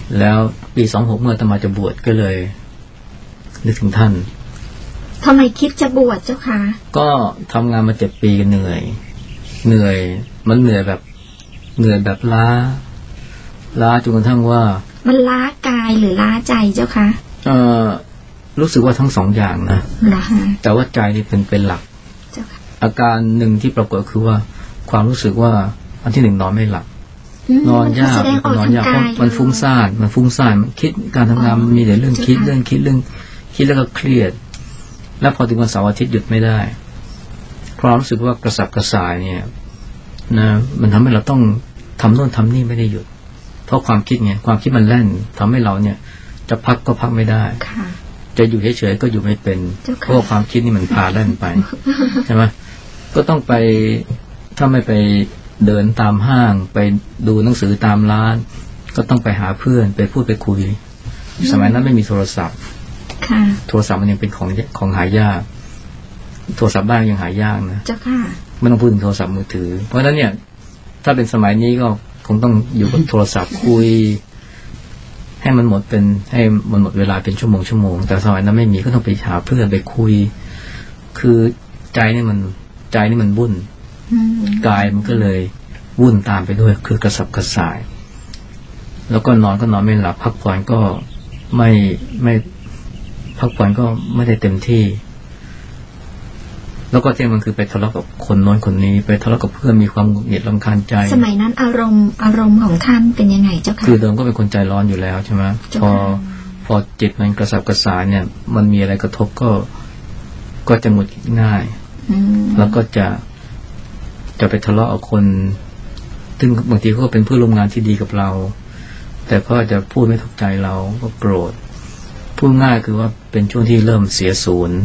แล้วปี26เมื่ออาตมาจะบวชก็เลยนึกถึงท่านทำไมคิดจะบวชเจ้าคะก็ทำงานมา7 ปีเหนื่อยมันเหนื่อยแบบล้าจนกระทั่งว่ามันล้ากายหรือล้าใจเจ้าคะรู้สึกว่าทั้งสองอย่างนะแต่ว่าใจนี่เป็นหลักอาการหนึ่งที่ปรากฏคือว่าความรู้สึกว่าอันที่หนึ่งนอนไม่หลับนอนยากเพราะมันฟุ้งซ่านมันคิดการทำงานมันมีแต่เรื่องคิดแล้วก็เครียดแล้วพอถึงวันเสาร์อาทิตย์หยุดไม่ได้ความรู้สึกว่ากระสับกระส่ายเนี่ยนะมันทำให้เราต้องทำโน่นทำนี่ไม่ได้หยุดเพราะความคิดเนี่ยความคิดมันแล่นทำให้เราเนี่ยจะพักก็พักไม่ได้จะอยู่เฉยๆก็อยู่ไม่เป็นเพราะความคิดนี่มันพาแล่นไปใช่ไหมก็ต้องไปถ้าไม่ไปเดินตามห้างไปดูหนังสือตามร้านก็ต้องไปหาเพื่อนไปพูดไปคุยสมัยนั้นไม่มีโทรศัพท์โทรศัพท์มันยังเป็นของหายากโทรศัพท์บ้านยังหายากนะเจ้าค่ะไม่ต้องพูดถึงโทรศัพท์มือถือเพราะฉะนั้นเนี่ยถ้าเป็นสมัยนี้ก็คงต้องอยู่กับโทรศัพท์คุยให้มันหมดเวลาเป็นชั่วโมงแต่สมัยนั้นไม่มีก็ต้องไปหาเพื่อนไปคุยคือใจนี่มันวุ่นกายมันก็เลยวุ่นตามไปด้วยคือกระสับกระส่ายแล้วก็นอนไม่หลับพักผ่อนก็ไม่พักผ่อนก็ไม่ได้เต็มที่แล้วก็ที่มันคือไปทะเลาะกับคนโน้นคนนี้ไปทะเลาะกับเพื่อนมีความหงุดหงิดรำคาญใจสมัยนั้นอารมณ์ของท่านเป็นยังไงเจ้าค่ะคือเดิมก็เป็นคนใจร้อนอยู่แล้วใช่ไหมพอจิตมันกระสับกระส่ายเนี่ยมันมีอะไรกระทบก็จะหงุดหงิดง่ายแล้วก็จะไปทะเลาะกับคนซึ่งบางทีก็เป็นเพื่อนร่วมงานที่ดีกับเราแต่ก็จะพูดไม่ถูกใจเราก็โกรธพูดง่ายคือว่าเป็นช่วงที่เริ่มเสียศูนย์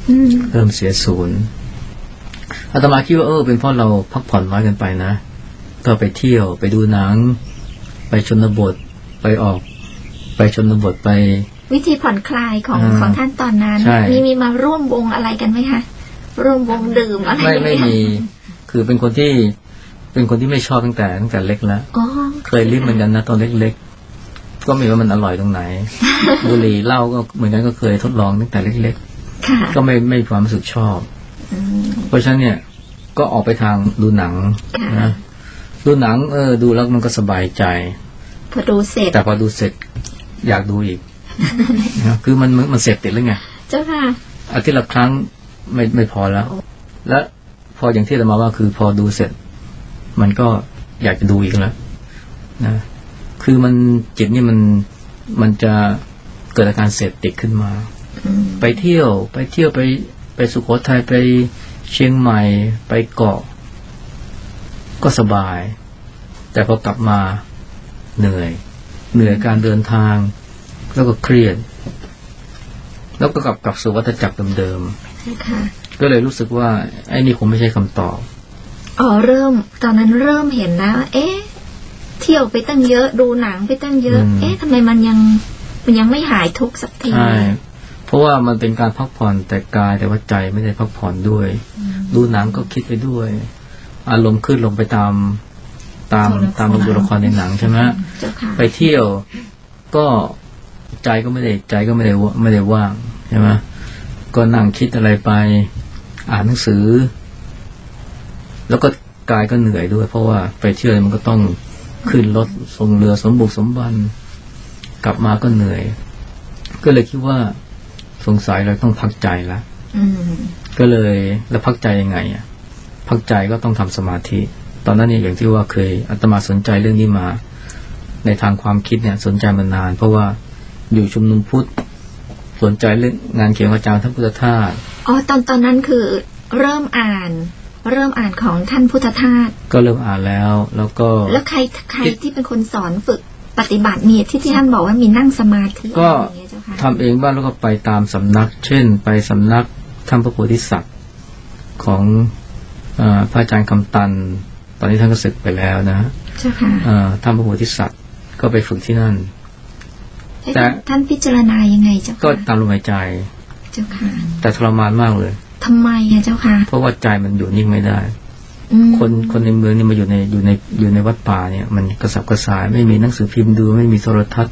อาตมาคิดว่าเป็นเพราะเราพักผ่อนน้อยเกินไปนะก็ไปเที่ยวไปดูหนังไปชนบทไปชนบทไปวิธีผ่อนคลายของท่านตอนนั้นมีมาร่วมวงอะไรกันไหมคะร่วมวงดื่มอะไรไม่มีคือเป็นคนที่ไม่ชอบตั้งแต่เล็กแล้วเคยลิ้มเหมือนกันนะตอนเล็กๆก็ไม่ว่ามันอร่อยตรงไหน บุหรี่เหล้าก็เหมือนกันก็เคยทดลองตั้งแต่เล็กๆก็ไม่ความรู้สึกชอบเพราะฉะนั้นเนี่ยก็ออกไปทางดูหนังนะดูหนังดูแล้วมันก็สบายใจพอดูเสร็จแต่พอดูเสร็จอยากดูอีกนะคือมันเสพติดแล้วไงเจ้าค่ะอาทิตย์ละครั้งไม่พอแล้วและพออย่างที่เรามาว่าคือพอดูเสร็จมันก็อยากจะดูอีกแล้วนะคือมันจิตนี่มันจะเกิดอาการเสพติดขึ้นมาไปเที่ยวไปสุโขทัยไปเชียงใหม่ไปเกาะก็สบายแต่พอกลับมาเหนื่อยการเดินทางแล้วก็เครียดแล้วก็กลับสู่วัฏจักรเดิมๆก็เลยรู้สึกว่าไอ้นี่คงไม่ใช่คำตอบตอนนั้นเริ่มเห็นแล้วเที่ยวไปตั้งเยอะดูหนังไปตั้งเยอะทำไมมันยังไม่หายทุกข์สักทีใช่เพราะว่ามันเป็นการพักผ่อนแต่กายแต่ว่าใจไม่ได้พักผ่อนด้วยดูหนังก็คิดไปด้วยอารมณ์ขึ้นลงไปตามตัวละครในหนังใช่ไหมไปเที่ยวก็ใจก็ไม่ได้ว่างใช่ไหมก็นั่งคิดอะไรไปอ่านหนังสือแล้วก็กายก็เหนื่อยด้วยเพราะว่าไปเที่ยวมันก็ต้องขึ้นรถส่งเรือสมบุกสมบันกลับมาก็เหนื่อยก็เลยคิดว่าสงสัยเราต้องพักใจละก็เลยแล้วพักใจยังไงพักใจก็ต้องทำสมาธิตอนนั้นเนี่ยอย่างที่ว่าเคยอาตมาสนใจเรื่องนี้มาในทางความคิดเนี่ยสนใจมานานเพราะว่าอยู่ชุมนุมพุทธสนใจเรื่องงานเขียนของอาจารย์ท่านพุทธทาสตอนนั้นคือเริ่มอ่านของท่านพุทธทาสก็เริ่มอ่านแล้วใครที่เป็นคนสอนฝึกปฏิบัติมีที่ท่านบอกว่ามีนั่งสมาธิก็ทำเองบ้างแล้วก็ไปตามสำนักเช่นไปสำนักท่านพระโพธิสัตว์ของพระอาจารย์คำตันตอนนี้ท่านก็ศึกไปแล้วนะเจ้าค่ะท่านพระโพธิสัตว์ก็ไปฝึกที่นั่นแต่ท่านพิจารณายังไงเจ้าค่ะก็ตามลมหายใจเจ้าค่ะแต่ทรมานมากเลยทำไมเจ้าค่ะเพราะว่าใจมันอยู่นิ่งไม่ได้คนในเมืองนี่มาอยู่ในวัดป่าเนี่ยมันกระสับกระส่ายไม่มีหนังสือพิมพ์ดูไม่มีโทรทัศน์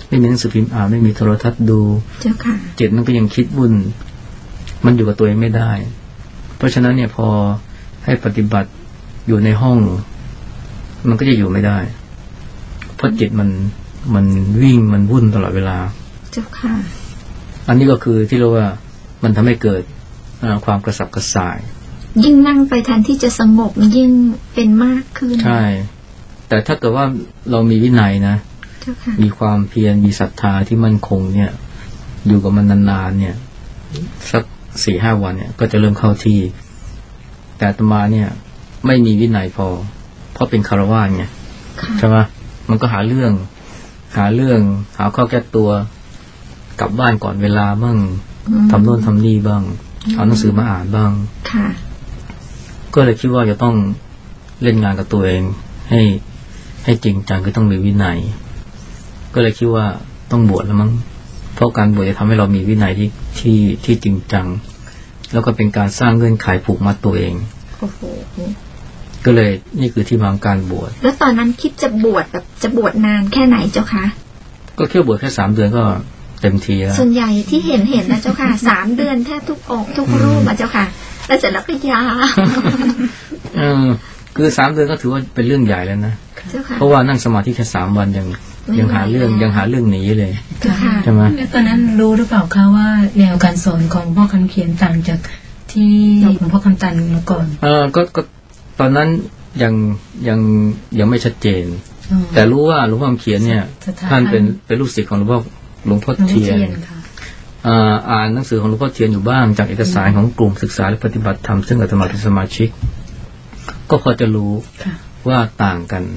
ไม่มีหนังสือพิมพ์อ่านไม่มีโทรทัศน์ดูเจ้าค่ะจิตมันก็ยังคิดวุ่นมันอยู่กับตัวเองไม่ได้เพราะฉะนั้นเนี่ยพอให้ปฏิบัติอยู่ในห้องมันก็จะอยู่ไม่ได้เพราะจิตมันวิ่งมันวุ่นตลอดเวลาเจ้าค่ะอันนี้ก็คือที่เรียกว่ามันทำให้เกิดความกระสับกระส่ายยิ่งนั่งไปแทนที่จะสงบยิ่งเป็นมากขึ้นใช่แต่ถ้าเกิดว่าเรามีวินัยนะมีความเพียรมีศรัทธาที่มั่นคงเนี่ยอยู่กับมันนานๆเนี่ยสัก 4-5 วันเนี่ยก็จะเริ่มเข้าที่แต่อาตมาเนี่ยไม่มีวินัยพอเพราะเป็นคฤหัสถ์ไงใช่ไหมมันก็หาเรื่องหาข้อแก้ตัวกลับบ้านก่อนเวลาบ้างทำโน่นทำนี่บ้างเอาหนังสือมาอ่านบ้างก็เลยคิดว่าจะต้องเล่นงานกับตัวเองให้จริงจังคือต้องมีวินัยก็เลยคิดว่าต้องบวชแล้วมั้งเพราะการบวชจะทำให้เรามีวินัยที่จริงจังแล้วก็เป็นการสร้างเงื่อนไขผูกมัดตัวเองก็เลยนี่คือที่มาของการบวชแล้วตอนนั้นคิดจะบวชแบบจะบวชนานแค่ไหนเจ้าคะก็แค่บวชแค่3 เดือนก็เต็มทีแล้วส่วนใหญ่ที่เห็นนะเจ้าค่ะ3 เดือนแทบทุกองค์ทุกรูปเจ้าค่ะแล้วเสร็จแล้วก็ยาวคือ3 เดือนก็ถือว่าเป็นเรื่องใหญ่แล้วนะเพราะว่านั่งสมาธิแค่3 วันยังหาเรื่องหนีเลยใช่ไหมตอนนั้นรู้หรือเปล่าคะว่าแนวการสอนของพ่อคำเขียนต่างจากที่ของพ่อคำตันมาก่อนก็ตอนนั้นยังไม่ชัดเจนแต่รู้ว่าหลวงพ่อคำเขียนเนี่ยท่านเป็นลูกศิษย์ของหลวงพ่อเทียนอ่านหนังสือของหลวงพ่อเทียนอยู่บ้างจากเอกสารของกลุ่มศึกษาและปฏิบัติธรรมซึ่งอาตมาเป็นสมาชิกก็พอจะรู้ว่าต่างกัน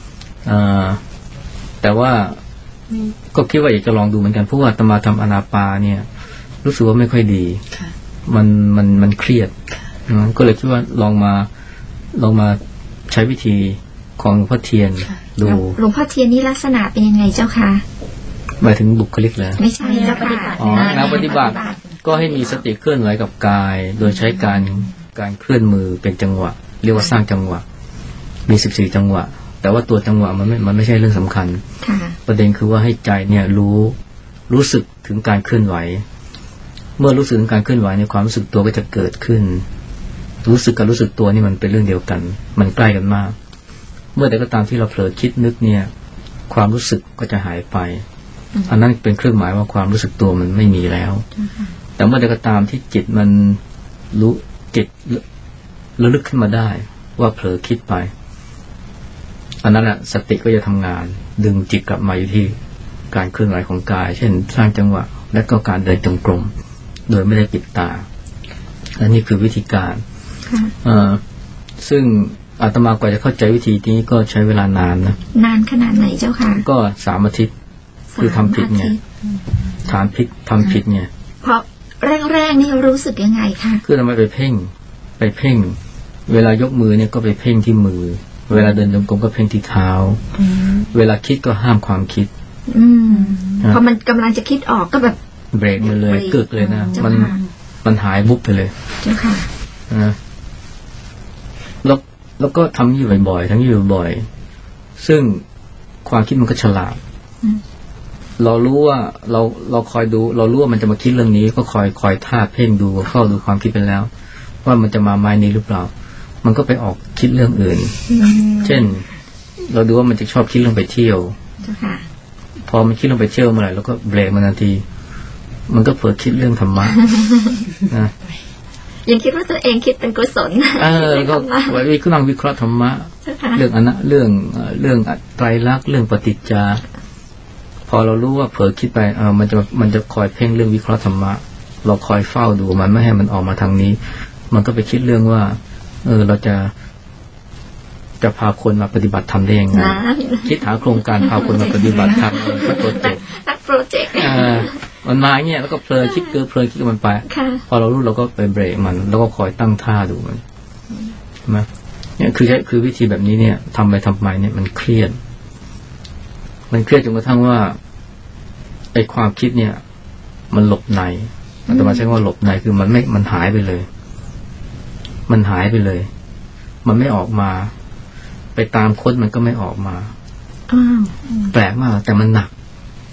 แต่ว่าก็คิดว่าอยากจะลองดูเหมือนกันเพราะว่าอาตมาทำอานาปาเนี่ยรู้สึกว่าไม่ค่อยดีมันเครียดก็เลยคิดว่าลองมาใช้วิธีของหลวงพ่อเทียนดูหลวงพ่อเทียนนี่ลักษณะเป็นยังไงเจ้าคะหมายถึงบุคลิกเลยไม่ใช่แล้วปฏิบัติแล้วปฏิบัติก็ให้มีสติเคลื่อนไหวกับกายโดยใช้การเคลื่อนมือเป็นจังหวะเรียกว่าสร้างจังหวะมี14 จังหวะแต่ว่าตัวจังหวะมันไม่ใช่เรื่องสำคัญประเด็นคือว่าให้ใจเนี่ยรู้สึกถึงการเคลื่อนไหวเมื่อรู้สึกถึงการเคลื่อนไหวในความรู้สึกตัวก็จะเกิดขึ้นรู้สึกกับรู้สึกตัวนี่มันเป็นเรื่องเดียวกันมันใกล้กันมากเมื่อใดก็ตามที่เราเผลอคิดนึกเนี่ยความรู้สึกก็จะหายไปอันนั้นเป็นเครื่องหมายว่าความรู้สึกตัวมันไม่มีแล้วแต่เมื่อใดก็ตามที่จิตมันรู้จิตระลึกขึ้นมาได้ว่าเผลอคิดไปอันนั้นแหละสติก็จะทำงานดึงจิตกลับมาอยู่ที่การเคลื่อนไหวของกายเช่นสร้างจังหวะและก็การเดินจงกรมโดยไม่ได้ปิดตาและนี่คือวิธีการซึ่งอาตมากว่าจะเข้าใจวิธีนี้ก็ใช้เวลานานนะนานขนาดไหนเจ้าค่ะก็3 อาทิตย์คือทำผิดไงทำผิดไงเพราะแรกๆนี่รู้สึกยังไงคะคือทำไมไปเพ่งเวลายกมือเนี่ยก็ไปเพ่งที่มือเวลาเดินจงกรมก็เพ่งที่เท้าเวลาคิดก็ห้ามความคิดพอมันกำลังจะคิดออกก็แบบเบรกมันเลยกึกเลยนะมันหายบุบไปเลยเจ้าค่ะแล้วก็ทำอยู่บ่อยๆทั้งอยู่บ่อยซึ่งความคิดมันก็ฉลาดเรารู้ว่าเราคอยดูเรารู้ว่ามันจะมาคิดเรื่องนี้ก็คอยท่าเพ่งดูเฝ้าดูความคิดไปแล้วว่ามันจะมาไม้นี้หรือเปล่ามันก็ไปออกคิดเรื่องอื่นเช่นเราดูว่ามันจะชอบคิดเรื่องไปเที่ยวพอมันคิดเรื่องไปเที่ยวเมื่อไหร่แล้วก็เบรกมันทันทีมันก็เผลอคิดเรื่องธรรมะนะยังคิดว่าตัวเองคิดเป็นกุศลก็ไว้ก็นั่งวิเคราะห์ธรรมะเรื่องเรื่องไตรลักษณ์เรื่องปฏิจจาพอเรารู้ว่าเผลอคิดไปมันจะคอยเพ่งเรื่องวิเคราะห์ธรรมะเราคอยเฝ้าดูมันไม่ให้มันออกมาทางนี้มันก็ไปคิดเรื่องว่าเราจะพาคนมาปฏิบัติธรรมได้ยังไงคิดหาโครงการพาคนมาปฏิบัติธรรมก็โปรเจกต์มันมาเงี้ยแล้วก็เพลินคิดมันไปพอเรารู้เราก็ไปเบรกมันแล้วก็คอยตั้งท่าดูมันใช่ไหมเนี่ยคือวิธีแบบนี้เนี่ยทำไปเนี่ยมันเครียดจนกระทั่งว่าไอ้ความคิดเนี่ยมันหลบในแต่มาใช้ว่าหลบในคือมันหายไปเลยมันไม่ออกมาไปตามค้นมันก็ไม่ออกมาแปลกมากแต่มันหนัก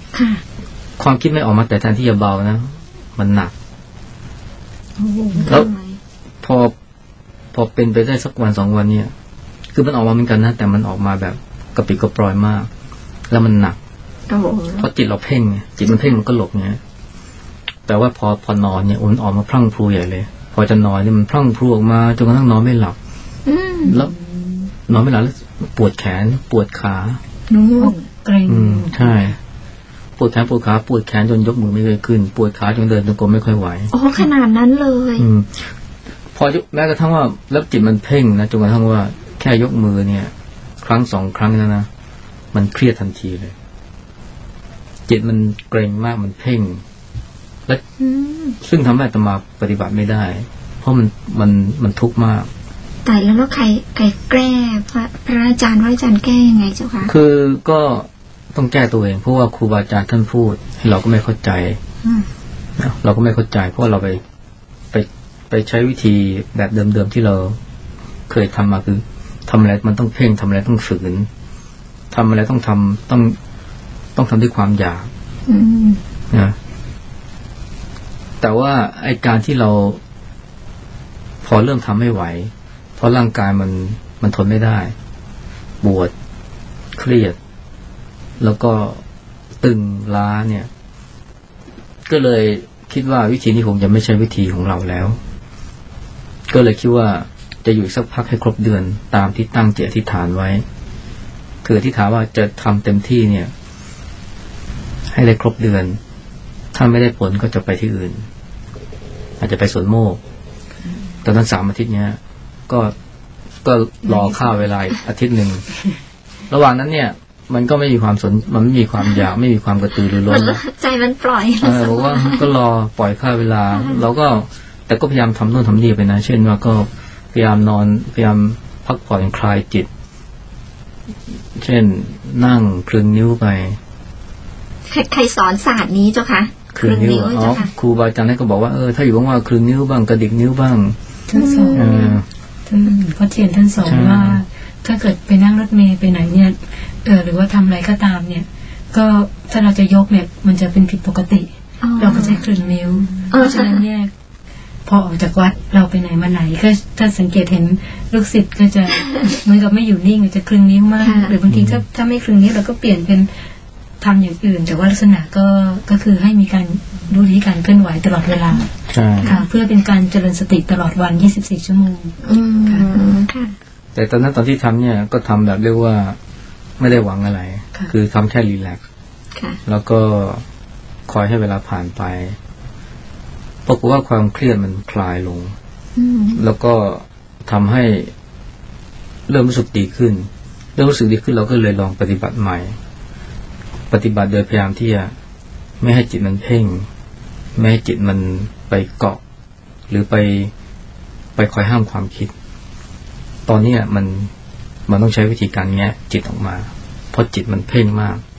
ค่ะความคิดไม่ออกมาแต่แทนที่จะเบานะมันหนักโอ้โหแล้วพอเป็นไปได้สักวันสองวันเนี่ยคือมันออกมาเหมือนกันนะแต่มันออกมาแบบกระปิดกระปรอยมากแล้วมันหนักโอ้โหเพราะจิตเราเพ่งไงจิตมันเพ่งมันก็หลบเนี่ยแต่ว่าพอนอนเนี่ยมันออกมาพรั่งพรูใหญ่เลยพอจะนอนเนี่ยมันพรั่งพรูออกมาจนกระทั่งนอนไม่หลับแล้วนอนไม่หลับแล้วปวดแขนปวดขานู่นเกรงใช่ปวดแขนปวดขาปวดแขนจนยกมือไม่เคยขึ้นปวดขาจนเดินจงกรมไม่ค่อยไหวโอ้ขนาดนั้นเลยพอแม้กระทั่งว่าแล้วจิตมันเพ่งนะจนกระทั่งว่าแค่ยกมือเนี่ยครั้งสองครั้งนะมันเครียดทันทีเลยจิตมันเกรงมากมันเพ่งและซึ่งทำให้อาตมาปฏิบัติไม่ได้เพราะมันทุกข์มากแต่แล้วใครแก้พระอาจารย์แก้ยังไงเจ้าคะคือก็ต้องแก้ตัวเองเพราะว่าครูบาอาจารย์ท่านพูดเราก็ไม่เข้าใจเราก็ไม่เข้าใจเพราะเราไปใช้วิธีแบบเดิมๆที่เราเคยทำมาคือทำอะไรมันต้องเพ่งทำอะไรต้องฝืนทำอะไรต้องทำด้วยความอยากนะแต่ว่าไอ้การที่เราพอเริ่มทำไม่ไหวเพราะร่างกายมันทนไม่ได้ปวดเครียดแล้วก็ตึงล้าเนี่ยก็เลยคิดว่าวิธีนี้คงจะไม่ใช่วิธีของเราแล้วก็เลยคิดว่าจะอยู่สักพักให้ครบเดือนตามที่ตั้งเจตอธิษฐานไว้คืออธิษฐานว่าจะทำเต็มที่เนี่ยให้ได้ครบเดือนถ้าไม่ได้ผลก็จะไปที่อื่นอาจจะไปสวนโมกตอนนั้น3 อาทิตย์เนี้ยก็รอข้าวเวลาอาทิตย์หนึ่งระหว่างนั้นเนี่ยมันก็ไม่มีความมันไม่มีความอยากไม่มีความกระตือรือร้นใจมันปล่อยบอกว่าก็รอปล่อยข้าวเวลาเราก็แต่ก็พยายามทำโน่นทำนี่ไปนะเช่นว่าก็พยายามนอนพยายามพักผ่อนคลายจิตเช่นนั่งคลึงนิ้วไปใครสอนศาสตร์นี้เจ้าคะคลึงนิ้วครูบาอาจารย์ก็บอกว่าถ้าอยู่ว่างๆคลึงนิ้วบ้างกระดิกนิ้วบ้างท่านสอนท่านพ่อเทียนท่านสอนว่าถ้าเกิดไปนั่งรถเมล์ไปไหนเนี่ยหรือว่าทำอะไรก็ตามเนี่ยก็ถ้าเราจะยกเนี่ยมันจะเป็นผิดปกติเราก็ใช้คลึงนิ้วเพราะฉะนั้นเนี่ยพอออกจากวัดเราไปไหนมาไหนก็ถ้าสังเกตเห็นลูกศิษย์ก็จะเหมือนกับไม่อยู่นิ่งจะคลึงนิ้วมากหรือบางทีถ้าไม่คลึงนิ้วเราก็เปลี่ยนเป็นทำอย่างอื่นแต่ว่าลักษณะก็คือให้มีการรู้ที่การเคลื่อนไหวตลอดเวลาค่ะเพื่อเป็นการเจริญสติตลอดวัน24 ชั่วโมงค่ะแต่ตอนที่ทำเนี่ยก็ทำแบบเรียกว่าไม่ได้หวังอะไรคือทำแค่รีแลกซ์แล้วก็คอยให้เวลาผ่านไปปรากฏว่าความเครียดมันคลายลงแล้วก็ทำให้เริ่มรู้สึกดีขึ้นเราก็เลยลองปฏิบัติใหม่ปฏิบัติโดยพยายามที่จะไม่ให้จิตมันเพ่งไม่ให้จิตมันไปเกาะหรือไปคอยห้ามความคิดตอนนี้มันต้องใช้วิธีการแงะจิตออกมาเพราะจิตมันเพ่งมาก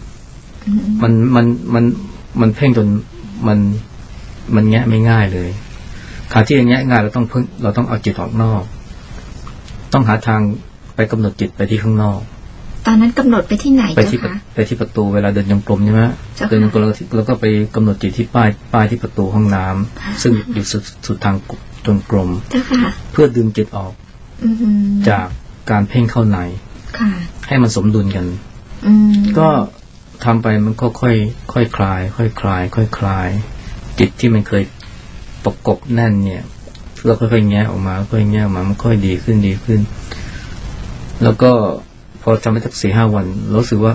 มันเพ่งจนมันแงะไม่ง่ายเลยขาที่จะแงะง่ายเราต้องเอาจิตออกนอกต้องหาทางไปกำหนดจิตไปที่ข้างนอกตอนนั้นกำหนดไปที่ไหนไปที่ประตูเวลาเดินจงกรมใช่ไหมเดินจงกรมแล้วก็ไปกำหนดจิตที่ป้ายที่ประตูห้องน้ำซึ่งอยู่สุดทางจงกรมเพื่อดึงจิตออกจากการเพ่งเข้าในให้มันสมดุลกันก็ทำไปมันก็ค่อยคลายค่อยคลายค่อยคลายจิตที่มันเคยประกบแน่นเนี่ยเราค่อยๆแงะออกมามันค่อยดีขึ้นแล้วก็พอทำไปสัก 4-5 วันรู้สึกว่า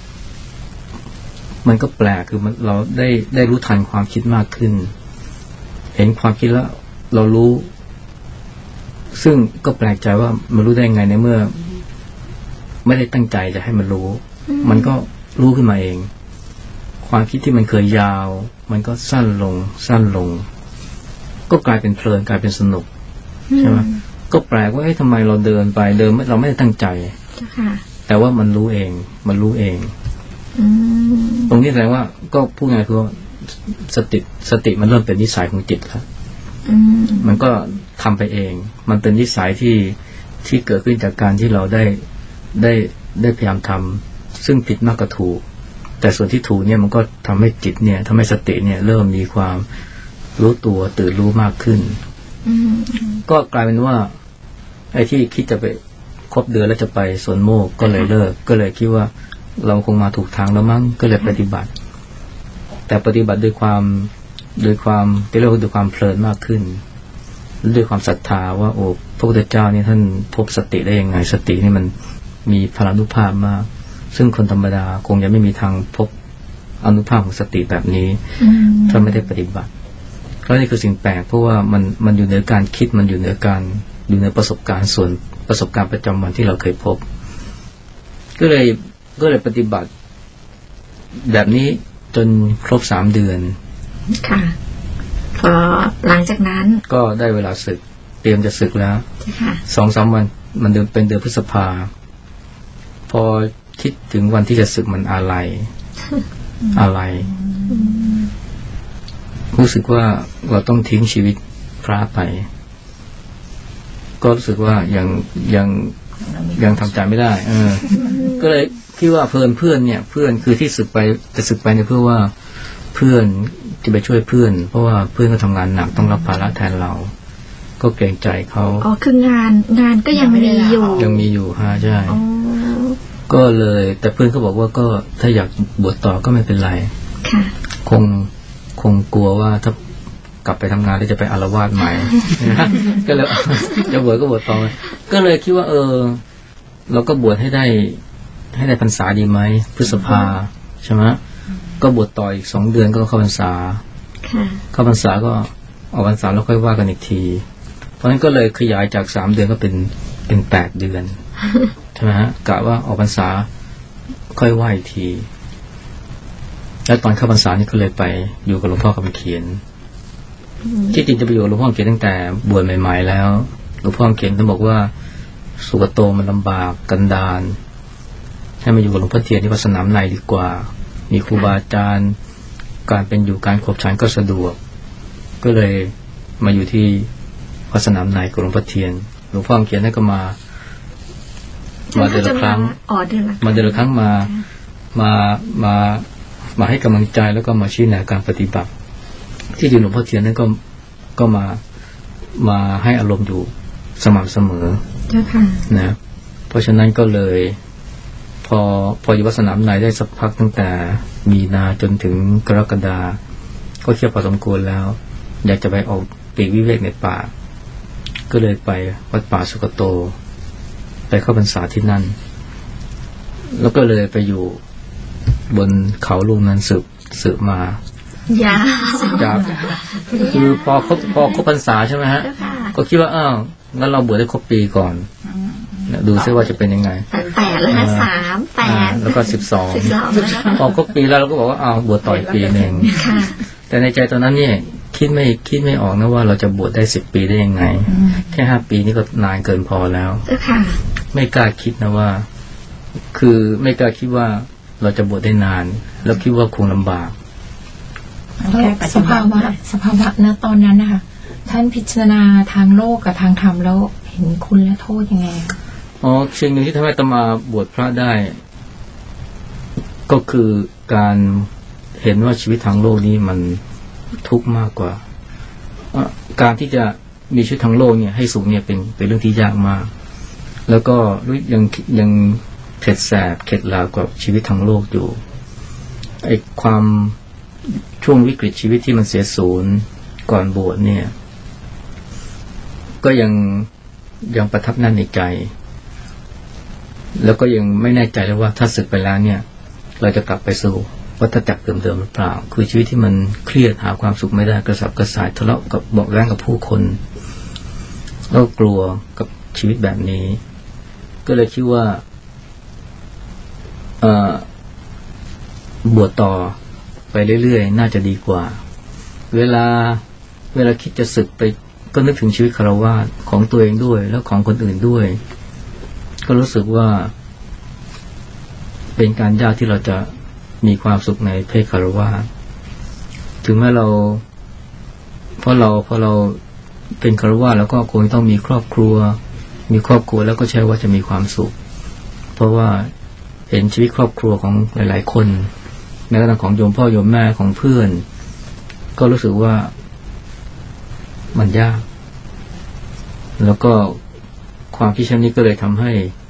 มันก็แปลกคือเราได้รู้ทันความคิดมากขึ้นเห็นความคิดแล้วเรารู้ซึ่งก็แปลกใจว่ามันรู้ได้ไงในเมื่อไม่ได้ตั้งใจจะให้มันรู้มันก็รู้ขึ้นมาเองความคิดที่มันเคยยาวมันก็สั้นลงก็กลายเป็นเพลินกลายเป็นสนุกใช่ไหมก็แปลกว่าทำไมเราเดินเราไม่ได้ตั้งใจแต่ว่ามันรู้เองตรงนี้แสดงว่าก็พูดง่ายคือสติมันเริ่มเป็นนิสัยของจิตแล้วมันก็ทำไปเองมันเป็นนิสัยที่เกิดขึ้นจากการที่เราได้พยายามทำซึ่งผิดมากกว่าถูกแต่ส่วนที่ถูกเนี่ยมันก็ทำให้จิตเนี่ยทำให้สติเนี่ยเริ่มมีความรู้ตัวตื่นรู้มากขึ้นก็กลายเป็นว่าไอ้ที่คิดจะไปครบเดือนแล้วจะไปสวนโมกก็เลยเลิกก็เลยคิดว่าเราคงมาถูกทางแล้วมั้งก็เลยปฏิบัติแต่ปฏิบัติด้วยความที่เรียกว่าด้วยความเพลินมากขึ้นด้วยความศรัทธาว่าโอ้พระพุทธเจ้านี่ท่านพบสติได้ยังไงสตินี่มันมีพลานุภาพมากซึ่งคนธรรมดาคงจะไม่มีทางพบอนุภาพของสติแบบนี้ถ้าไม่ได้ปฏิบัติแล้วนี่คือสิ่งแปลกเพราะว่ามันอยู่เหนือการคิดมันอยู่เหนือประสบการณ์ส่วนประสบการณ์ประจำวันที่เราเคยพบก็เลยปฏิบัติแบบนี้จนครบ3 เดือนค่ะพอหลังจากนั้นก็ได้เวลาศึกเตรียมจะศึกแล้ว2-3 วันมันเป็นเดือนพฤษภาพอคิดถึงวันที่จะศึกมันอะไรรู้สึกว่าเราต้องทิ้งชีวิตพระไปก็รู้สึกว่ายังทำใจไม่ได้ก็เลยคิดว่าเพื่อนเนี่ยเพื่อนคือที่ศึกไปจะศึกไปเนี่ยเพื่อว่าเพื่อนจะไปช่วยเพื่อนเพราะว่าเพื่อนก็ทำงานหนักต้องรับภาระแทนเราก็เกรงใจเขาคืองานก็ยังมีอยู่ฮะใช่ก็เลยแต่เพื่อนเขาบอกว่าก็ถ้าอยากบวชต่อก็ไม่เป็นไรค่ะคงกลัวว่าถ้ากลับไปทำงานแล้วจะไปอาละวาดใหม่ ก็เลยจะบวชก็บวชต่อก็เลยคิดว่าเราก็บวชให้ได้พรรษาดีไหมพฤษภาใช่ไหมก็บวชต่ออีก2 เดือนก็เข้าพรรษาเข้าพรรษาก็ออกพรรษาแล้วค่อยว่ากันอีกทีเพราะฉะนั้นก็เลยขยายจาก3 เดือนก็เป็น8 เดือนใช่ไหมฮะกะว่าออกพรรษาค่อยว่าอีกทีแล้วตอนเข้าพรรษานี่ก็เลยไปอยู่กับหลวงพ่อคำเขียนที่จริงจะไปอยู่กับหลวงพ่อเขียนตั้งแต่บวชใหม่ๆแล้วหลวงพ่อเขียนท่านบอกว่าสุกโตมันลำบากกันดารให้มาอยู่กับหลวงพ่อเทียนที่วัดสนามในดีกว่ามีครูบาอาจารย์การเป็นอยู่การขบฉันก็สะดวกก็เลยมาอยู่ที่วัดสนามในกับหลวงพ่อเทียนหลวงพ่อเขียนนั่นก็มาเดือนละครั้งมาให้กำลังใจแล้วก็มาชี้แนะการปฏิบัติที่หลวงพ่อเทียนนั้นก็มาให้อารมณ์อยู่สม่ำเสมอนะเพราะฉะนั้นก็เลยพออยู่วัดสนามในได้สักพักตั้งแต่มีนาจนถึงกรกฎาก็เที่ยวพอสมควรแล้วอยากจะไปออกปลีกวิเวกในป่าก็เลยไปวัดป่าสุกโตไปเข้าพรรษาที่นั่นแล้วก็เลยไปอยู่บนเขาลูกนั้นสืบมายาวคือพอครบพรรษาใช่ไหมฮะก็คิดว่างั้นเราบวชได้ครบปีก่อนดูซิว่าจะเป็นยังไง 8แล้วนะ3 8 แล้วก็12พอครบปีแล้วเราก็บอกว่าบวชต่ออีกปีนึงแต่ในใจตอนนั้นเนี่ยคิดไม่ออกนะว่าเราจะบวชได้10 ปีได้ยังไงแค่5 ปีนี่ก็นานเกินพอแล้วไม่กล้าคิดนะว่าคือไม่กล้าคิดว่าเราจะบวชได้นานแล้วคิดว่าคงลำบากสภาวะณตอนนั้นนะคะท่านพิจารณาทางโลกกับทางธรรมแล้วเห็นคุณและโทษยังไงสิ่งหนึ่งที่ทำให้อาตมาบวชพระได้ก็คือการเห็นว่าชีวิตทางโลกนี้มันทุกข์มากกว่าการที่จะมีชีวิตทางโลกเนี่ยให้สุขเนี่ยเป็นเรื่องที่ยากมากแล้วก็ยังเผ็ดแสบเข็ดหลาบกว่าชีวิตทางโลกอยู่ไอ้ความช่วงวิกฤตชีวิตที่มันเสียศูนย์ก่อนบวชเนี่ยก็ยังประทับแน่นในใจแล้วก็ยังไม่แน่ใจเลยว่าถ้าสึกไปแล้วเนี่ยเราจะกลับไปสู่วัฏจักรเดิมๆหรือเปล่าคือชีวิตที่มันเครียดหาความสุขไม่ได้กระสับกระส่ายทะเลาะกับเบาะแว้งกับผู้คนแล้วกลัวกับชีวิตแบบนี้ก็เลยคิดว่าบวชต่อไปเรื่อยๆน่าจะดีกว่าเวลาคิดจะสึกไปก็นึกถึงชีวิตฆราวาสของตัวเองด้วยแล้วของคนอื่นด้วยก็รู้สึกว่าเป็นการยากที่เราจะมีความสุขในเพศฆราวาสถึงแม้เพราะเราเป็นฆราวาสแล้วก็คงต้องมีครอบครัวแล้วก็ใช่ว่าจะมีความสุขเพราะว่าเห็นชีวิตครอบครัวของหลายๆคนในกระทั่งของโยมพ่อโยมแม่ของเพื่อนก็รู้สึกว่ามันยากแล้วก็ความคิดเช่นนี้ก็เลยทำให้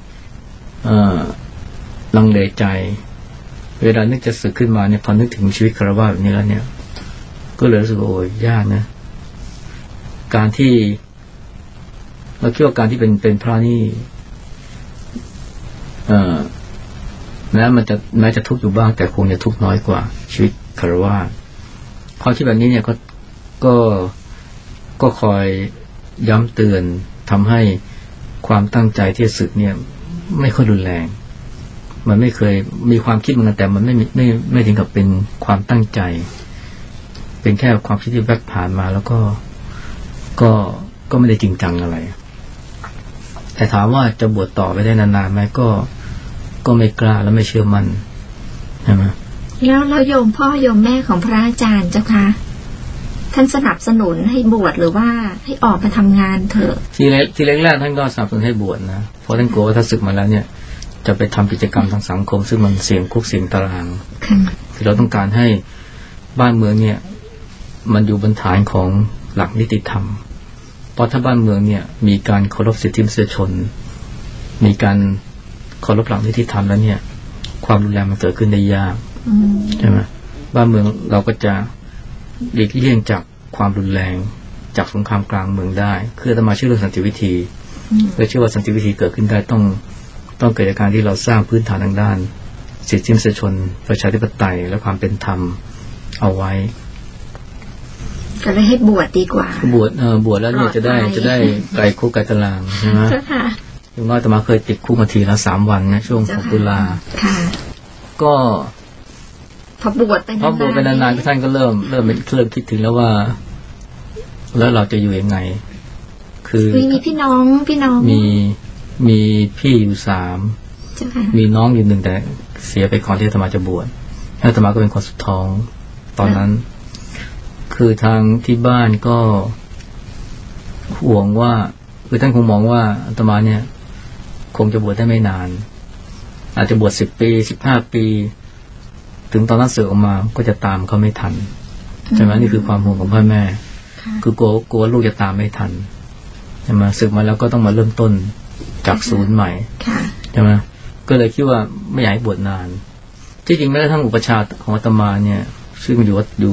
ลังเลใจเวลานึกจะสึกขึ้นมาเนี่ยพอนึกถึงชีวิตคฤหัสถ์แบบนี้แล้วเนี่ยก็เลยรู้สึกโอ้ยยากนะการที่เราคิดว่าการที่เป็นพระนี่แม้จะทุกข์อยู่บ้างแต่คงจะทุกข์น้อยกว่าชีวิตคฤหัสถ์ความคิดแบบนี้เนี่ยก็คอยย้ำเตือนทำให้ความตั้งใจที่จะสึกเนี่ยไม่ค่อยรุนแรงมันไม่เคยมีความคิดเหมือนกันแต่มันไม่ถึงกับเป็นความตั้งใจเป็นแค่ความคิดที่แวบผ่านมาแล้วก็ไม่ได้จริงจังอะไรแต่ถามว่าจะบวชต่อไปได้นานๆไหมก็ไม่กล้าและไม่เชื่อมั่นใช่ไหมแล้วโยมพ่อโยมแม่ของพระอาจารย์เจ้าคะท่านสนับสนุนให้บวชหรือว่าให้ออกมาทำงานเถอะทีแรกท่านก็สนับสนุนให้บวชนะเพราะท่านกลัวว่าถ้าศึกมาแล้วเนี่ยจะไปทำกิจกรรมทางสังคมซึ่งมันเสี่ยงคุกเสี่ยงตารางคือเราต้องการให้บ้านเมืองเนี่ยมันอยู่บนฐานของหลักนิติธรรมเพราะถ้าบ้านเมืองเนี่ยมีการเคารพสิทธิมนุษยชนมีการเคารพหลักนิติธรรมแล้วเนี่ยความรุนแรงมันเกิดขึ้นได้ยากใช่ไหมบ้านเมืองเราก็จะหลีกเลี่ยงจากความรุนแรงจากสงครามกลางเมืองได้คืออาตมาเชื่อเรื่องสันติวิธีและเชื่อว่าสันติวิธีเกิดขึ้นได้ต้องเกิดจากการที่เราสร้างพื้นฐานทางด้านสิทธิมนุษยชนประชาธิปไตยและความเป็นธรรมเอาไว้ก็เลยให้บวชดีกว่าบวชแล้วเนี่ยจะได้ไกลคุกไกลตารางใช่ไหมอย่างน้อยอาตมาเคยติดคุกมาทีละ3 วันนะช่วง6 ตุลาก็พอบวชไปนานๆท่านก็เริ่มคิดถึงแล้วว่าแล้วเราจะอยู่ยังไงคือมีพี่น้องมีพี่อยู่3มีน้องอยู่1แต่เสียไปก่อนที่อาตมาจะบวชอาตมาก็เป็นคนสุดท้องตอนนั้นคือทางที่บ้านก็ห่วงว่าคือท่านคงมองว่าอาตมาเนี่ยคงจะบวชได้ไม่นานอาจจะบวช10 ปี15 ปีถึงตอนนั้นเสือออกมาก็จะตามเขาไม่ทันใช่ไหมนี่คือความห่วงของพ่อแม่คือกลัวลูกจะตามไม่ทันใช่ไหมศึกมาแล้วก็ต้องมาเริ่มต้นจากศูนย์ใหม่ใช่ไหมก็เลยคิดว่าไม่อยากให้บวชนานที่จริงแม้กระทั่งอุปชาของอาตมาเนี่ยซึ่งอยู่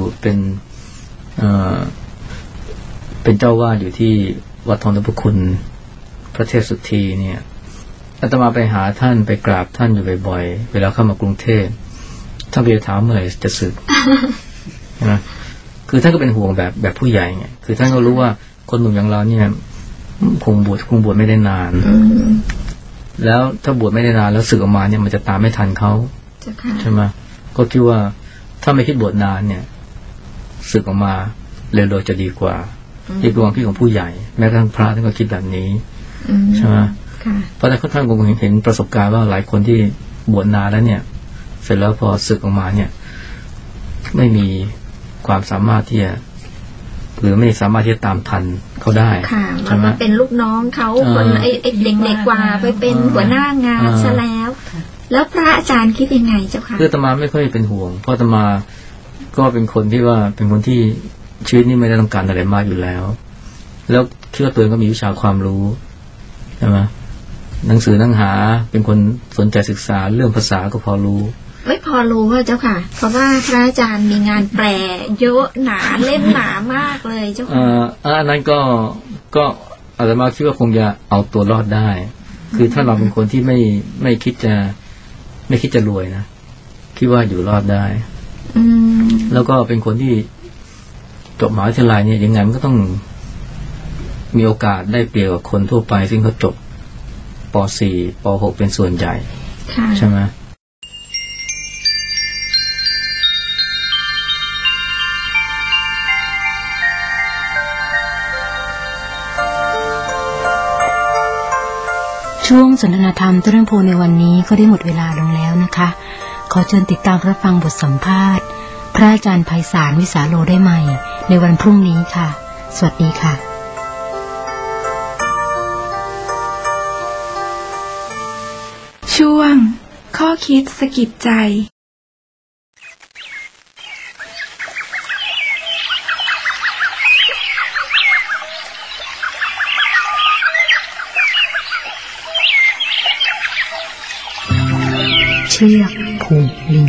เป็นเจ้าวาดอยู่ที่วัดทองนพคุณพระเทพสุธีเนี่ยอาตมาไปหาท่านไปกราบท่านอยู่บ่อยๆเวลาเข้ามากรุงเทพท่านไปถามเมื่อไหร่จะสึกนะคือท่านก็เป็นห่วงแบบผู้ใหญ่ไงคือท่านก็รู้ว่าคนหนุ่มอย่างเราเนี่ยคงบวชไม่ได้นานแล้วถ้าบวชไม่ได้นานแล้วสึกออกมาเนี่ยมันจะตามไม่ทันเขาใช่ไหมก็คิดว่าถ้าไม่คิดบวชนานเนี่ยสึกออกมาเร็วๆจะดีกว่าที่ดวงพี่ของผู้ใหญ่แม้กระทั่งพระท่านก็คิดแบบนี้ใช่ไหมเพราะท่านคงเห็นประสบการณ์ว่าหลายคนที่บวชนานแล้วเนี่ยเสร็จแล้วพอสึกออกมาเนี่ยไม่มีความสามารถที่จะหรือไม่สามารถที่จะตามทันเขาได้ใช่ไหมเป็นลูกน้องเขาคนไอ้เด็กๆกว่าไปเป็นหัวหน้างานซะแล้วพระอาจารย์คิดยังไงเจ้าค่ะคืออาตมาไม่ค่อยเป็นห่วงเพราะอาตมาก็เป็นคนที่ว่าเป็นคนที่ชีวิตนี้ไม่ได้ต้องการอะไรมากอยู่แล้วแล้วคิดว่าตัวเองก็มีวิชาความรู้ใช่ไหมหนังสือหนังหาเป็นคนสนใจศึกษาเรื่องภาษาก็พอรู้ไม่พอรู้ว่าเจ้าค่ะเพราะว่าพระอาจารย์มีงานแปลเยอะหนาเล่มหนามากเลยเจ้าค่ะอันนั้นก็อาตมาคิดว่าคงจะเอาตัวรอดได้คือถ้าเราเป็นคนที่ไม่คิดจะรวยนะคิดว่าอยู่รอดได้แล้วก็เป็นคนที่จบมหาวิทยาลัยเนี่ยยังไงมันก็ต้องมีโอกาสได้เปรียบกับคนทั่วไปซึ่งเขาจบป.4 ป.6 เป็นส่วนใหญ่ใช่ไหมช่วงสนทนาธรรมเรื่องโพในวันนี้ก็ได้หมดเวลาลงแล้วนะคะขอเชิญติดตามรับฟังบทสัมภาษณ์พระอาจารย์ไพศาลวิสาโลได้ใหม่ในวันพรุ่งนี้ค่ะสวัสดีค่ะช่วงข้อคิดสะกิดใจเชือกผูกลิง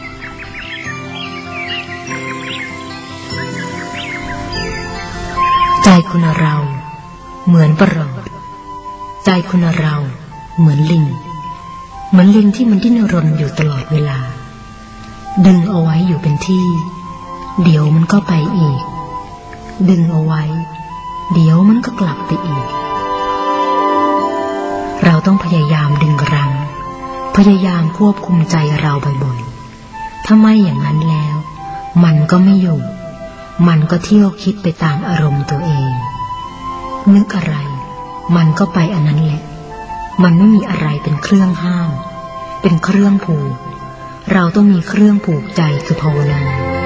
ใจคุณเราเหมือนประหลอดใจคุณเราเหมือนลิงที่มันดิ้นรนอยู่ตลอดเวลาดึงเอาไว้อยู่เป็นที่เดี๋ยวมันก็ไปอีกดึงเอาไว้เดี๋ยวมันก็กลับไปอีกเราต้องพยายามดึงรั้งพยายามควบคุมใจเราบ่อยๆถ้าไม่อย่างนั้นแล้วมันก็ไม่อยู่มันก็เที่ยวคิดไปตามอารมณ์ตัวเองนึกอะไรมันก็ไปอันนั้นแหละมันไม่มีอะไรเป็นเครื่องห้ามเป็นเครื่องผูกเราต้องมีเครื่องผูกใจคือภาวนา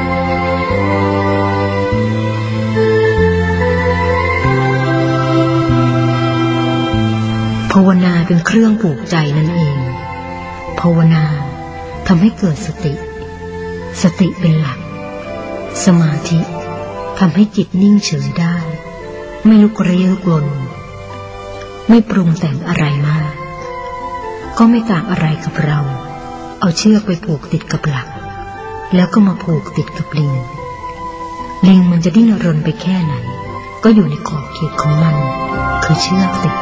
ภาวนาเป็นเครื่องผูกใจนั่นเองภาวนาทำให้เกิดสติเป็นหลักสมาธิทำให้จิตนิ่งเฉยได้ไม่ลุกเรี้ยวกลนไม่ปรุงแต่งอะไรมากก็ไม่ต่างอะไรกับเราเอาเชือกไปผูกติดกับหลักแล้วก็มาผูกติดกับลิงมันจะดิ้นรนไปแค่ไหนก็อยู่ในขอบเขตของมันคือเชือกติด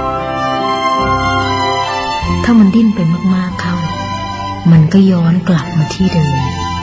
ถ้ามันดิ้นไปมากๆเข้ามันก็ย้อนกลับมาที่เดิม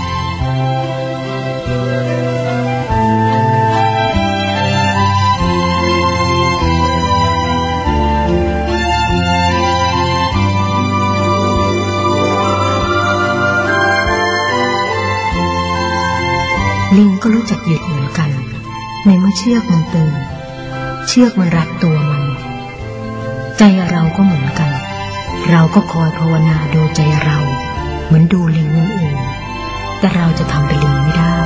ลิงก็รู้จักหยุดเหมือนกันในเมื่อเชือกมันตึงเชือกมันรัดตัวมันใจเราก็เหมือนกันเราก็คอยภาวนาดูใจเราเหมือนดูลิงนั่นเองแต่เราจะทำเป็นลิงไม่ได้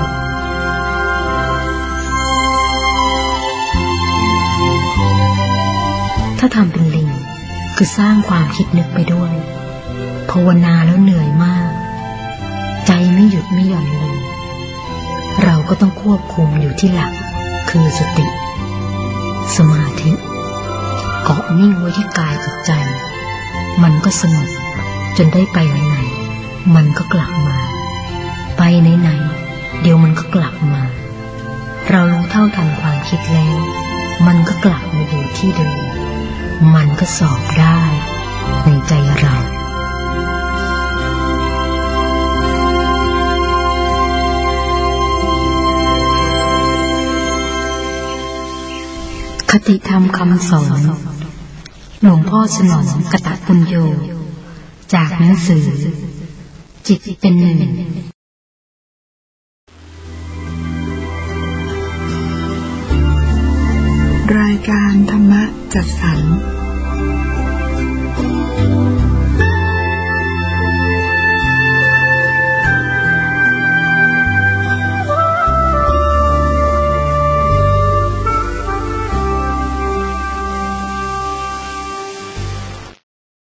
ถ้าทำเป็นลิงคือสร้างความคิดนึกไปด้วยภาวนาแล้วเหนื่อยมากใจไม่หยุดไม่หย่อนลงเราก็ต้องควบคุมอยู่ที่หลักคือสติสมาธิเกาะนิ่งไว้ที่กายกับใจมันก็สงบจนได้ไปไหนๆมันก็กลับมาไปไหนๆเดี๋ยวมันก็กลับมาเรารู้เท่าทันความคิดแล้วมันก็กลับมาอยู่ที่เดิมมันก็สอบได้ในใจเราคติธรรมคำสอนหลวงพ่อสนองกตปุญโญจากหนังสือจิตเป็นหนึ่งรายการธรรมะจัดสรร